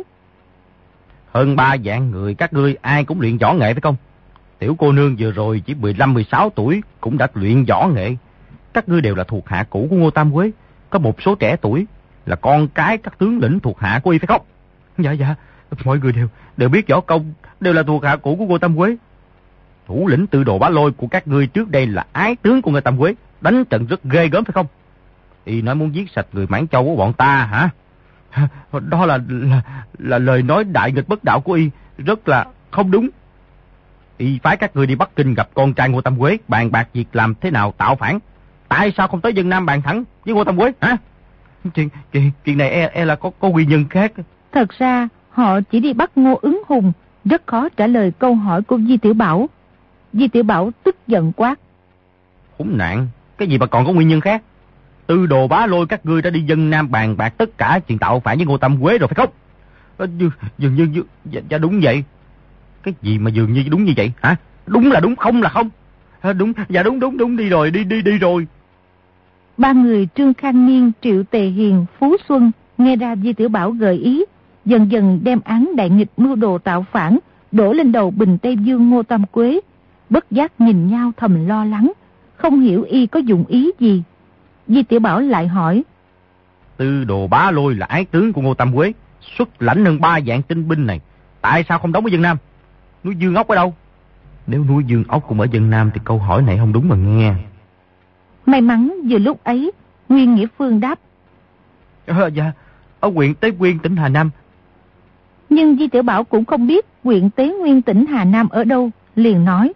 S3: Hơn ba vạn người các ngươi ai cũng luyện võ nghệ phải không? Tiểu cô nương vừa rồi chỉ mười lăm mười sáu tuổi cũng đã luyện võ nghệ. Các ngươi đều là thuộc hạ cũ của Ngô Tam Quế. Có một số trẻ tuổi là con cái các tướng lĩnh thuộc hạ của y phải không? Dạ dạ, mọi người đều đều biết võ công, đều là thuộc hạ cũ của Ngô Tam Quế. Thủ lĩnh Tư Đồ Bá Lôi của các ngươi trước đây là ái tướng của Ngô Tam Quế, đánh trận rất ghê gớm phải không? Y nói muốn giết sạch người Mãn Châu của bọn ta hả? Đó là là, là lời nói đại nghịch bất đạo của y, rất là không đúng. Y phái các ngươi đi Bắc Kinh gặp con trai Ngô Tam Quế, bàn bạc việc làm thế nào tạo phản. Tại sao không tới Vân Nam bàn thẳng với Ngô Tam Quế hả? Chuyện chuyện, chuyện này e, e là có có nguyên nhân khác.
S2: Thật ra họ chỉ đi bắt Ngô Ứng Hùng, rất khó trả lời câu hỏi của Di Tiểu Bảo. Di Tiểu Bảo tức giận quát.
S3: Khốn nạn, cái gì mà còn có nguyên nhân khác? Tư Đồ Bá Lôi các ngươi đã đi Vân Nam bàn bạc tất cả chuyện tạo phản với Ngô Tam Quế rồi phải không? À, dường, dường như dạ, dạ đúng vậy. Cái gì mà dường như đúng như vậy hả? Đúng là đúng, không là không. À, đúng, dạ đúng đúng đúng đi rồi, đi đi đi rồi.
S2: Ba người Trương Khang Niên, Triệu Tề Hiền, Phú Xuân nghe ra Di Tiểu Bảo gợi ý, dần dần đem án đại nghịch mưu đồ tạo phản đổ lên đầu Bình Tây Dương Ngô Tam Quế, bất giác nhìn nhau thầm lo lắng, không hiểu y có dụng ý gì. Di Tiểu Bảo lại hỏi.
S3: Tư Đồ Bá Lôi là ái tướng của Ngô Tam Quế, xuất lãnh hơn ba vạn tinh binh này, tại sao không đóng ở Vân Nam? Núi Dương Ốc ở đâu? Nếu núi Dương Ốc cũng ở Vân Nam thì câu hỏi này không đúng mà nghe.
S2: May mắn vừa lúc ấy, Nguyên Nghĩa Phương đáp.
S3: À, dạ, ở huyện Tế Nguyên tỉnh Hà Nam.
S2: Nhưng Di Tiểu Bảo cũng không biết huyện Tế Nguyên tỉnh Hà Nam ở đâu, liền nói.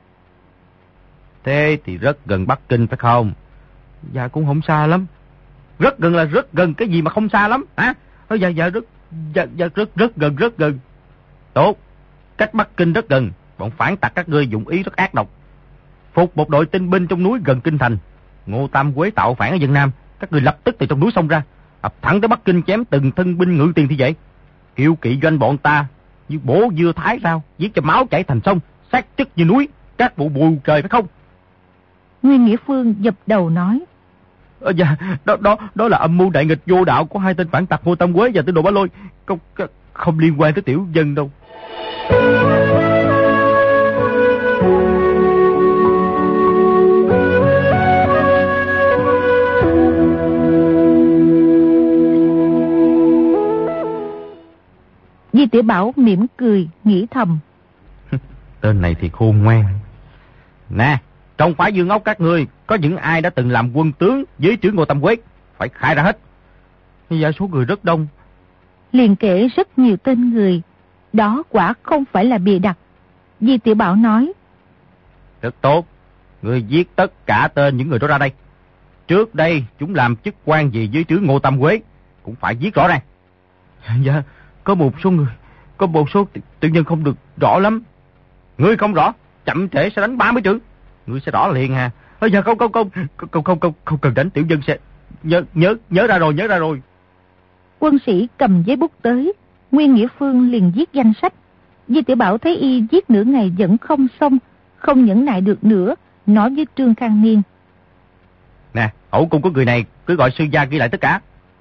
S3: Thế thì rất gần Bắc Kinh phải không? Dạ cũng không xa lắm. Rất gần là rất gần, cái gì mà không xa lắm hả? Ờ, dạ dạ rất dạ, dạ rất rất gần rất gần. Tốt, cách Bắc Kinh rất gần. Bọn phản tặc các ngươi dụng ý rất ác độc, phục một đội tinh binh trong núi gần kinh thành. Ngô Tam Quế tạo phản ở Vân Nam, các ngươi lập tức từ trong núi xông ra, ập thẳng tới Bắc Kinh chém từng thân binh ngự tiền thì vậy. Kiêu kỵ doanh bọn ta như bổ dưa thái rau, giết cho máu chảy thành sông, xác chất như núi, các vụ bùi trời phải không?
S2: Nguyên Nghĩa Phương dập đầu nói.
S3: Ờ, dạ, đó đó đó là âm mưu đại nghịch vô đạo của hai tên phản tặc Ngô Tam Quế và Tư Đồ Bá Lôi, không không liên quan tới tiểu dân đâu.
S2: Di Tiểu Bảo mỉm cười, nghĩ thầm.
S3: Tên này thì khôn ngoan. Nè, trong phái Dương Ốc các ngươi, có những ai đã từng làm quân tướng dưới trướng Ngô Tam Quế? Phải khai ra hết. Dạ, số người rất đông.
S2: Liền kể rất nhiều tên người. Đó quả không phải là bịa đặt. Di Tiểu Bảo nói.
S3: Rất tốt, ngươi viết tất cả tên những người đó ra đây. Trước đây chúng làm chức quan gì dưới trướng Ngô Tam Quế cũng phải viết rõ ràng. Dạ, có một số người, có một số tự nhân không được rõ lắm. Ngươi không rõ, chậm trễ sẽ đánh ba mươi chữ. Ngươi sẽ rõ liền hà. Ơ dạ không không không không không không không cần đánh, tiểu dân sẽ nhớ nhớ nhớ ra rồi nhớ ra rồi.
S2: Quân sĩ cầm giấy bút tới, Nguyên Nghĩa Phương liền viết danh sách. Di Tiểu Bảo thấy y viết nửa ngày vẫn không xong, không nhẫn nại được nữa, nói với Trương Khang Niên.
S3: Nè, hậu cung của người này cứ gọi sư gia ghi lại tất cả.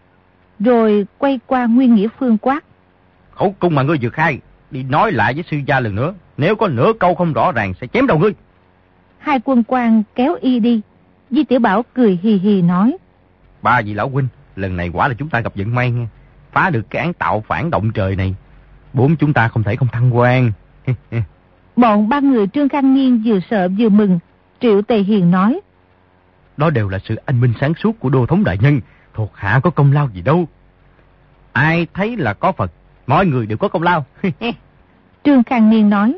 S2: Rồi quay qua Nguyên Nghĩa Phương quát.
S3: Khẩu cung mà ngươi vừa khai, đi nói lại với sư gia lần nữa. Nếu có nửa câu không rõ ràng sẽ chém đầu ngươi.
S2: Hai quân quan kéo y đi. Di Tiểu Bảo cười hì hì nói.
S3: Ba vị lão huynh, lần này quả là chúng ta gặp vận may nha. Phá được cái án tạo phản động trời này, bốn chúng ta không thể không thăng quan.
S2: Bọn ba người Trương Khang Niên vừa sợ vừa mừng. Triệu Tề Hiền nói.
S3: Đó đều là sự anh minh sáng suốt của đô thống đại nhân, thuộc hạ có công lao gì đâu. Ai thấy là có Phật, mọi người đều có công lao.
S2: Trương Khang Niên nói.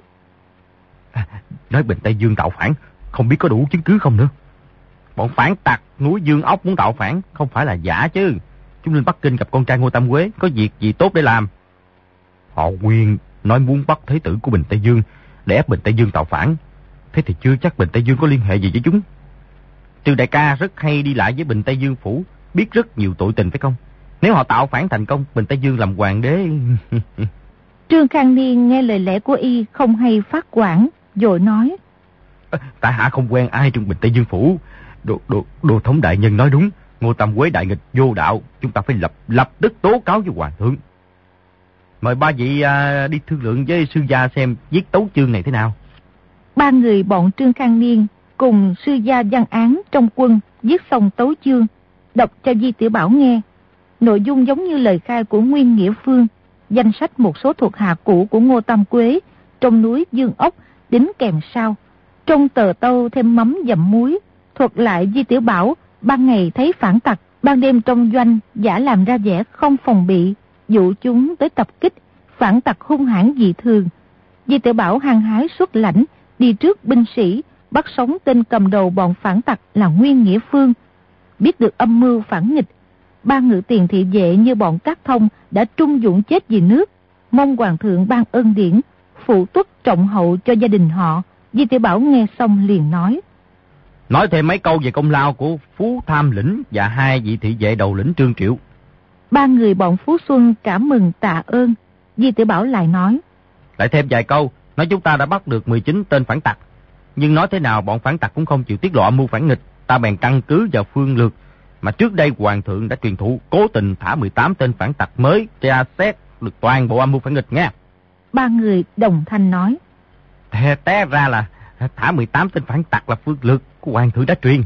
S3: À, nói Bình Tây Dương tạo phản, không biết có đủ chứng cứ không nữa. Bọn phản tặc núi Dương Ốc muốn tạo phản, không phải là giả chứ. Chúng lên Bắc Kinh gặp con trai Ngô Tam Quế, có việc gì tốt để làm. Họ Nguyên nói muốn bắt thế tử của Bình Tây Dương để ép Bình Tây Dương tạo phản. Thế thì chưa chắc Bình Tây Dương có liên hệ gì với chúng. Trừ đại ca rất hay đi lại với Bình Tây Dương phủ, biết rất nhiều tội tình phải không? Nếu họ tạo phản thành công, Bình Tây Dương làm hoàng đế.
S2: Trương Khang Niên nghe lời lẽ của y không hay phát quản, rồi nói.
S3: À, tại hạ không quen ai trong Bình Tây Dương phủ. Đồ, đồ, đồ thống đại nhân nói đúng, Ngô Tam Quế đại nghịch vô đạo, chúng ta phải lập lập tức tố cáo với hoàng thượng. Mời ba vị à, đi thương lượng với sư gia xem viết tấu chương này thế nào.
S2: Ba người bọn Trương Khang Niên cùng sư gia văn án trong quân viết xong tấu chương, đọc cho Di Tiểu Bảo nghe. Nội dung giống như lời khai của Nguyên Nghĩa Phương, danh sách một số thuộc hạ cũ của Ngô Tam Quế trong núi Dương Ốc đính kèm sau. Trong tờ tâu thêm mắm dặm muối, thuật lại Di Tiểu Bảo ban ngày thấy phản tặc, ban đêm trong doanh giả làm ra vẻ không phòng bị, dụ chúng tới tập kích, phản tặc hung hãn dị thường. Di Tiểu Bảo hăng hái xuất lãnh, đi trước binh sĩ, bắt sống tên cầm đầu bọn phản tặc là Nguyên Nghĩa Phương. Biết được âm mưu phản nghịch, ba ngự tiền thị vệ như bọn Cát Thông đã trung dũng chết vì nước, mong hoàng thượng ban ân điển, phụ tuất trọng hậu cho gia đình họ. Di Tiểu Bảo nghe xong liền nói.
S3: Nói thêm mấy câu về công lao của Phú Tham Lĩnh và hai vị thị vệ đầu lĩnh Trương Triệu.
S2: Ba người bọn Phú Xuân cảm mừng tạ ơn. Di Tiểu Bảo lại nói.
S3: Lại thêm vài câu, nói chúng ta đã bắt được mười chín tên phản tặc. Nhưng nói thế nào bọn phản tặc cũng không chịu tiết lộ âm mưu phản nghịch. Ta bèn căn cứ vào phương lược mà trước đây hoàng thượng đã truyền thụ, cố tình thả mười tám tên phản tặc mới tra xét được toàn bộ âm mưu phản nghịch nha.
S2: Ba người đồng thanh nói.
S3: Té, té ra là thả mười tám tên phản tặc là phương lược của hoàng thượng đã truyền.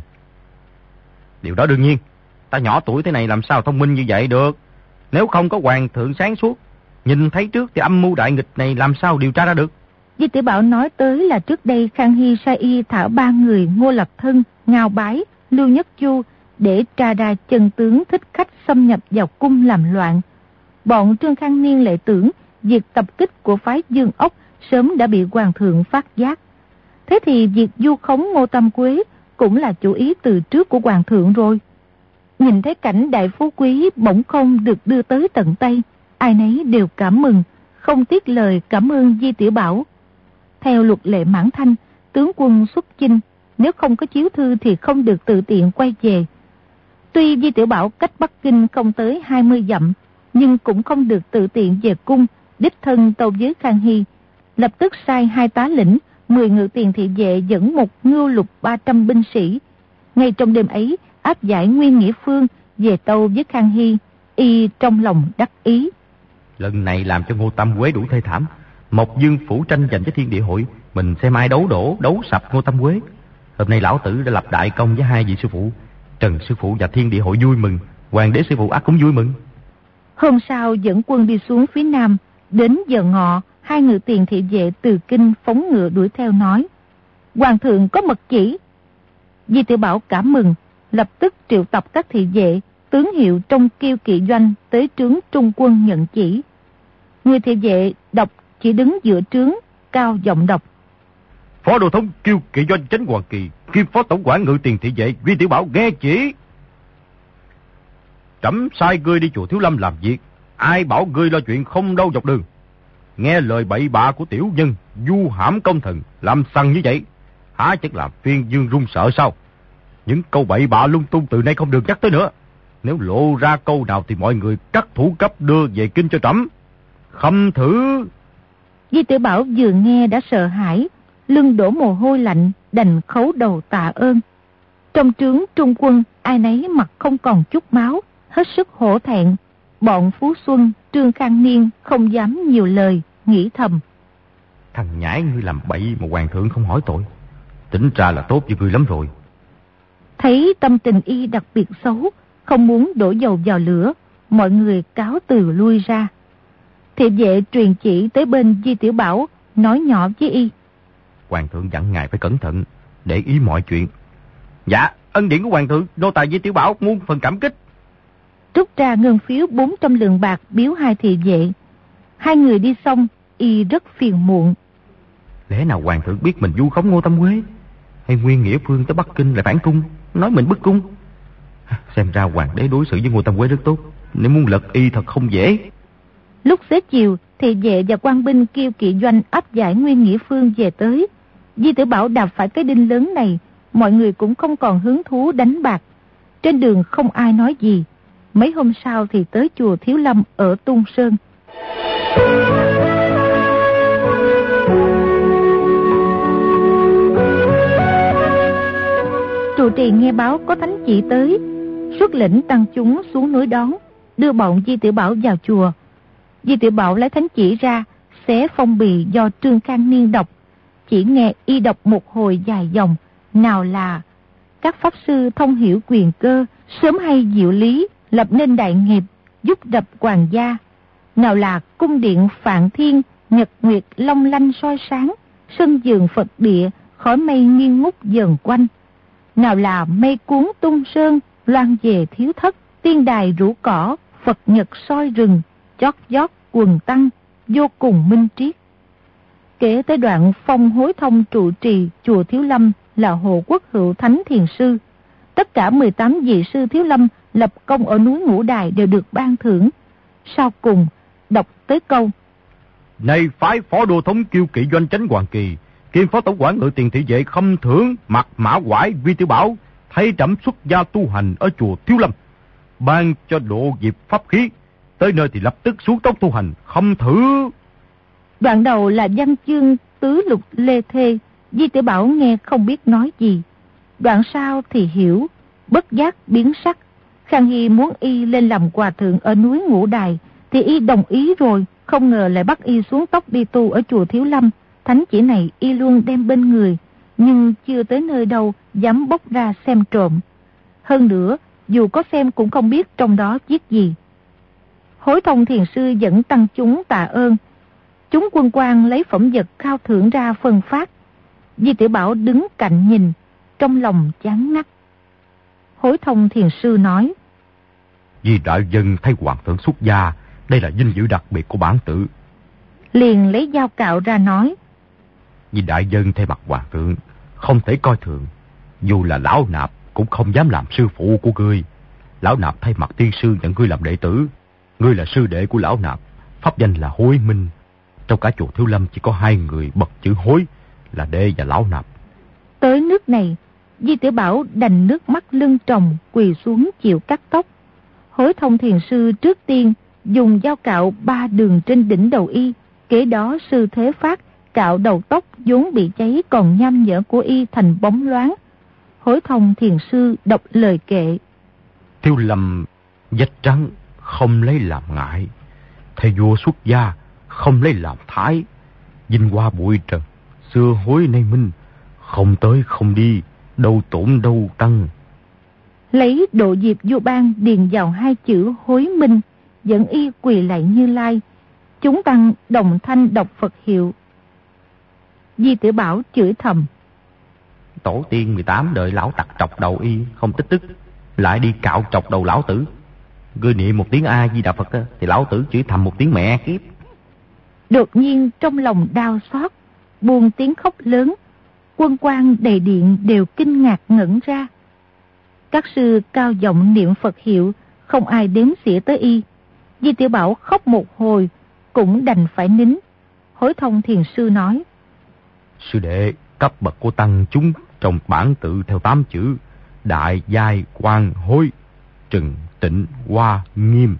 S3: Điều đó đương nhiên, ta nhỏ tuổi thế này làm sao thông minh như vậy được. Nếu không có hoàng thượng sáng suốt, nhìn thấy trước thì âm mưu đại nghịch này làm sao điều tra ra được.
S2: Di Tiểu Bảo nói tới là trước đây Khang Hy sai y thả ba người Ngô Lập Thân, Ngao Bái, Lưu Nhất Chu để tra ra chân tướng thích khách xâm nhập vào cung làm loạn. Bọn Trương Khang Niên lại tưởng việc tập kích của phái Dương Ốc sớm đã bị hoàng thượng phát giác. Thế thì việc du khống Ngô Tam Quế cũng là chủ ý từ trước của hoàng thượng rồi. Nhìn thấy cảnh đại phú quý bỗng không được đưa tới tận tay, ai nấy đều cảm mừng, không tiếc lời cảm ơn Di Tiểu Bảo. Theo luật lệ Mãn Thanh, tướng quân xuất chinh, nếu không có chiếu thư thì không được tự tiện quay về. Tuy Di Tiểu Bảo cách Bắc Kinh không tới hai mươi dặm, nhưng cũng không được tự tiện về cung, đích thân tâu với Khang Hy. Lập tức sai hai tá lĩnh, mười ngự tiền thị vệ dẫn một ngưu lục ba trăm binh sĩ. Ngay trong đêm ấy, áp giải Nguyên Nghĩa Phương về tâu với Khang Hy, y trong lòng đắc ý.
S3: Lần này làm cho Ngô Tam Quế đủ thê thảm. Mộc Dương phủ tranh giành với Thiên Địa Hội, mình xem ai đấu đổ, đấu sập Ngô Tam Quế. Hôm nay lão tử đã lập đại công với hai vị sư phụ, Trần sư phụ và Thiên Địa Hội vui mừng, Hoàng đế sư phụ ắt cũng vui mừng.
S2: Hôm sau dẫn quân đi xuống phía nam, đến giờ ngọ, hai ngự tiền thị vệ từ kinh phóng ngựa đuổi theo nói: Hoàng thượng có mật chỉ. Di Tiểu Bảo cảm mừng, lập tức triệu tập các thị vệ, tướng hiệu trong Kiêu Kỵ doanh tới trướng trung quân nhận chỉ. Người thị vệ đọc chỉ đứng giữa trướng, cao giọng đọc:
S3: Phó Đô Thống Kiêu Kỵ doanh Chánh Hoàng Kỳ, kiêm phó tổng quản ngự tiền thị vệ Di Tiểu Bảo nghe chỉ. Trẫm sai ngươi đi chùa Thiếu Lâm làm việc, ai bảo ngươi lo chuyện không đâu dọc đường. Nghe lời bậy bạ của tiểu nhân, du hãm công thần, làm sằng như vậy, há chắc làm phiên dương run sợ sao? Những câu bậy bạ lung tung từ nay không được nhắc tới nữa. Nếu lộ ra câu nào thì mọi người cắt thủ cấp đưa về kinh cho trẫm. Khâm thử.
S2: Di Tiểu Bảo vừa nghe đã sợ hãi, lưng đổ mồ hôi lạnh, đành khấu đầu tạ ơn. Trong trướng trung quân, ai nấy mặt không còn chút máu, hết sức hổ thẹn. Bọn Phú Xuân, Trương Khang Niên không dám nhiều lời, nghĩ thầm:
S3: Thằng nhãi ngươi làm bậy mà hoàng thượng không hỏi tội, tính ra là tốt với ngươi lắm rồi.
S2: Thấy tâm tình y đặc biệt xấu, không muốn đổ dầu vào lửa, mọi người cáo từ lui ra. Thị vệ truyền chỉ tới bên Di Tiểu Bảo, nói nhỏ với y:
S3: Hoàng thượng dặn ngài phải cẩn thận, để ý mọi chuyện. Dạ, ân điển của hoàng thượng, nô tài Di Tiểu Bảo muôn phần cảm kích.
S2: Rút ra ngân phiếu bốn trăm lượng bạc biếu hai thị vệ. Hai người đi xong, y rất phiền muộn.
S3: Lẽ nào hoàng thượng biết mình vu khống Ngô Tam Quế, hay Nguyên Nghĩa Phương tới Bắc Kinh lại phản cung, nói mình bức cung? Xem ra hoàng đế đối xử với Ngô Tam Quế rất tốt, nếu muốn lật y thật không dễ.
S2: Lúc xế chiều, thị vệ và quan binh Kiêu Kỵ doanh áp giải Nguyên Nghĩa Phương về tới. Di Tiểu Bảo đạp phải cái đinh lớn này, mọi người cũng không còn hứng thú đánh bạc. Trên đường không ai nói gì. Mấy hôm sau thì tới chùa Thiếu Lâm ở Tung Sơn. Trụ trì nghe báo có thánh chỉ tới, xuất lĩnh tăng chúng xuống núi đón, đưa bọn Di Tiểu Bảo vào chùa. Di Tiểu Bảo lấy thánh chỉ ra, xé phong bì do Trương Khang Niên đọc. Chỉ nghe y đọc một hồi dài dòng, nào là: các pháp sư thông hiểu quyền cơ, sớm hay diệu lý, lập nên đại nghiệp, giúp đập hoàng gia. Nào là cung điện Phạn Thiên, nhật nguyệt long lanh soi sáng, sân vườn Phật địa, khói mây nghiêng ngút dần quanh. Nào là mây cuốn tung sơn, loan về thiếu thất, tiên đài rủ cỏ, Phật nhật soi rừng, chót vót quần tăng, vô cùng minh triết. Kể tới đoạn phong hối thông trụ trì chùa Thiếu Lâm là Hồ Quốc Hữu Thánh Thiền Sư. Tất cả mười tám vị sư Thiếu Lâm lập công ở núi Ngũ Đài đều được ban thưởng. Sau cùng, đọc tới câu:
S3: Nay phái Phó Đô Thống Kiêu Kỵ doanh Chánh Hoàng Kỳ, kiêm phó tổng quản ngự tiền thị vệ khâm thưởng Mạc Mã Quải Vi Tiểu Bảo, thay trẫm xuất gia tu hành ở chùa Thiếu Lâm, ban cho độ dịp pháp khí, tới nơi thì lập tức xuống tốc tu hành, khâm thử.
S2: Đoạn đầu là văn chương tứ lục lê thê, Di Tiểu Bảo nghe không biết nói gì. Đoạn sau thì hiểu, bất giác biến sắc. Khang Hy muốn y lên làm hòa thượng ở núi Ngũ Đài, thì y đồng ý rồi, không ngờ lại bắt y xuống tốc đi tu ở chùa Thiếu Lâm. Thánh chỉ này y luôn đem bên người, nhưng chưa tới nơi đâu dám bốc ra xem trộm. Hơn nữa, dù có xem cũng không biết trong đó viết gì. Hối Thông Thiền Sư dẫn tăng chúng tạ ơn. Chúng quân quan lấy phẩm vật khao thưởng ra phân phát. Di Tiểu Bảo đứng cạnh nhìn, trong lòng chán ngắt. Hối Thông Thiền Sư nói:
S3: Vì đại dân thay hoàng thượng xuất gia, đây là vinh dự đặc biệt của bản tự.
S2: Liền lấy dao cạo ra nói:
S3: Vì đại dân thay mặt hoàng thượng, không thể coi thường. Dù là lão nạp cũng không dám làm sư phụ của ngươi. Lão Nạp thay mặt tiên sư nhận ngươi làm đệ tử. Ngươi là sư đệ của Lão Nạp, pháp danh là Hối Minh. Trong cả chùa Thiếu Lâm chỉ có hai người bật chữ Hối, là Đệ và Lão Nạp.
S2: Tới nước này, Di Tiểu Bảo đành nước mắt lưng tròng quỳ xuống chịu cắt tóc. Hối Thông thiền sư trước tiên dùng dao cạo ba đường trên đỉnh đầu y, kế đó sư Thế Phát cạo đầu tóc vốn bị cháy còn nham nhở của y thành bóng loáng. Hối Thông thiền sư đọc lời kệ:
S3: Thiếu Lâm vết trắng không lấy làm ngại, thầy vua xuất gia không lấy làm thái. Vinh hoa bụi trần, xưa hối nay minh, không tới không đi, đâu tổn đâu tăng.
S2: Lấy độ diệp vua ban điền vào hai chữ Hối Minh, dẫn y quỳ lại Như Lai. Chúng tăng đồng thanh đọc Phật hiệu. Di Tiểu Bảo chửi thầm:
S3: Tổ tiên mười tám đời lão tặc trọc đầu y không tích tức, lại đi cạo trọc đầu lão tử. Ngươi niệm một tiếng A Di Đà Phật thì lão tử chửi thầm một tiếng mẹ kiếp.
S2: Đột nhiên trong lòng đau xót, buông tiếng khóc lớn. Quân quan đầy điện đều kinh ngạc ngẩn ra. Các sư cao giọng niệm Phật hiệu, không ai đếm xỉa tới y. Di Tiểu Bảo khóc một hồi, cũng đành phải nín. Hối Thông thiền sư nói:
S3: Sư đệ, cấp bậc của tăng chúng trong bản tự theo tám chữ: Đại, Giai, Quang, Hối, Trừng, Tịnh, Hoa, Nghiêm.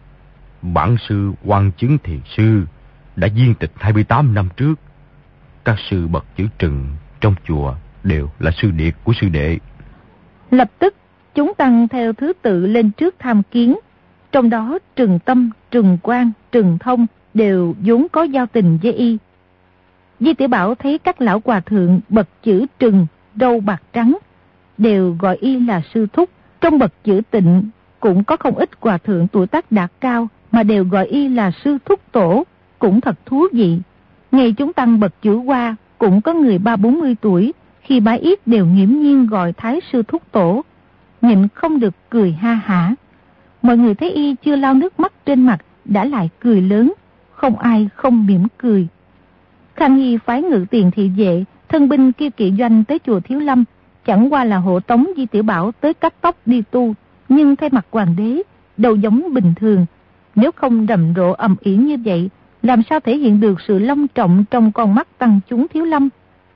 S3: Bản sư Quang Chứng thiền sư đã viên tịch hai mươi tám năm trước. Các sư bậc chữ Trừng trong chùa đều là sư điệt của sư đệ.
S2: Lập tức chúng tăng theo thứ tự lên trước tham kiến. Trong đó Trừng Tâm, Trừng Quang, Trừng Thông đều vốn có giao tình với y. Di Tiểu Bảo thấy các lão hòa thượng bậc chữ Trừng, râu bạc trắng, đều gọi y là sư thúc. Trong bậc chữ Tịnh cũng có không ít hòa thượng tuổi tác đã cao mà đều gọi y là sư thúc tổ, cũng thật thú vị. Ngay chúng tăng bậc chữ Hoa cũng có người ba bốn mươi tuổi, khi bái yết đều nghiễm nhiên gọi thái sư thúc tổ. Nhịn không được cười ha hả. Mọi người thấy y chưa lau nước mắt trên mặt đã lại cười lớn, không ai không mỉm cười. Khang Hy phái Ngự Tiền thị vệ, thân binh Kiêu Kỵ doanh tới chùa Thiếu Lâm, chẳng qua là hộ tống Di Tiểu Bảo tới cắt tóc đi tu, nhưng thay mặt hoàng đế, đâu giống bình thường. Nếu không rầm rộ ầm ĩ như vậy, làm sao thể hiện được sự long trọng trong con mắt tăng chúng Thiếu Lâm.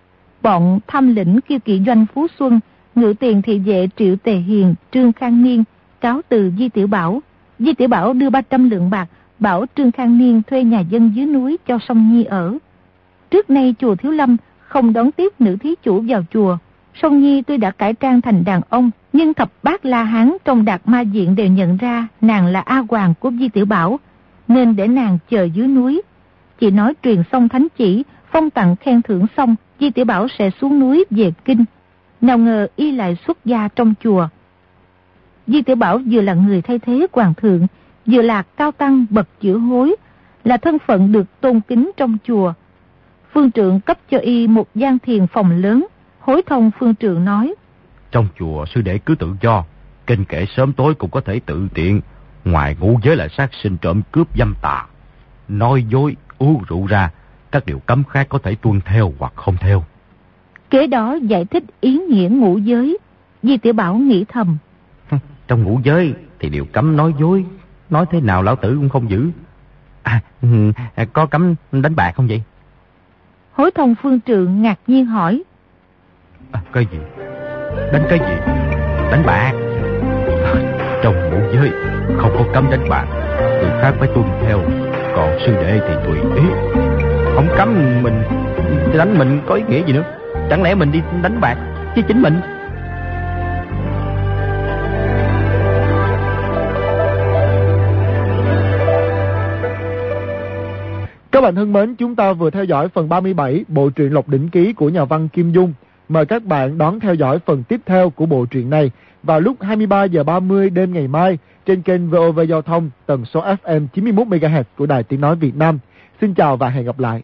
S2: Bọn tham lĩnh Kiêu Kỵ doanh Phú Xuân, Ngự Tiền thị vệ Triệu Tề Hiền, Trương Khang Niên cáo từ Di Tiểu Bảo. Di Tiểu Bảo đưa ba trăm lượng bạc, bảo Trương Khang Niên thuê nhà dân dưới núi cho Song Nhi ở. Trước nay chùa Thiếu Lâm không đón tiếp nữ thí chủ vào chùa. Song Nhi tuy đã cải trang thành đàn ông, nhưng thập bát La Hán trong Đạt Ma Diện đều nhận ra nàng là A Hoàng của Di Tiểu Bảo, nên để nàng chờ dưới núi. Chỉ nói truyền xong thánh chỉ, phong tặng khen thưởng xong, Di Tiểu Bảo sẽ xuống núi về kinh. Nào ngờ y lại xuất gia trong chùa. Di Tiểu Bảo vừa là người thay thế hoàng thượng, vừa là cao tăng bậc chữ Hối, là thân phận được tôn kính trong chùa. Phương trượng cấp cho y một gian thiền phòng lớn. Hối Thông phương trượng nói:
S3: Trong chùa sư đệ cứ tự do, kinh kệ sớm tối cũng có thể tự tiện. Ngoài ngũ giới là sát sinh trộm cướp dâm tà, nói dối, uống rượu ra, các điều cấm khác có thể tuân theo hoặc không theo.
S2: Kế đó giải thích ý nghĩa ngũ giới. Di Tiểu Bảo nghĩ thầm:
S3: Trong ngũ giới thì điều cấm nói dối, nói thế nào lão tử cũng không giữ. À, có cấm đánh bạc không vậy?
S2: Hối Thông phương trượng ngạc nhiên hỏi:
S3: À, cái gì? Đánh cái gì? Đánh bạc? À, trong ngũ giới không có cấm đánh bạc, người khác phải tuân theo, còn sư đệ thì tùy ý. Không cấm mình đánh mình có ý nghĩa gì nữa? Chẳng lẽ mình đi đánh bạc chứ chính mình?
S1: Các bạn thân mến, chúng ta vừa theo dõi phần ba mươi bảy bộ truyện Lộc Đỉnh Ký của nhà văn Kim Dung. Mời các bạn đón theo dõi phần tiếp theo của bộ truyện này vào lúc hai mươi ba giờ ba mươi đêm ngày mai trên kênh vê o vê Giao thông tần số ép em chín mươi mốt mê ga héc của Đài Tiếng nói Việt Nam. Xin chào và hẹn gặp lại.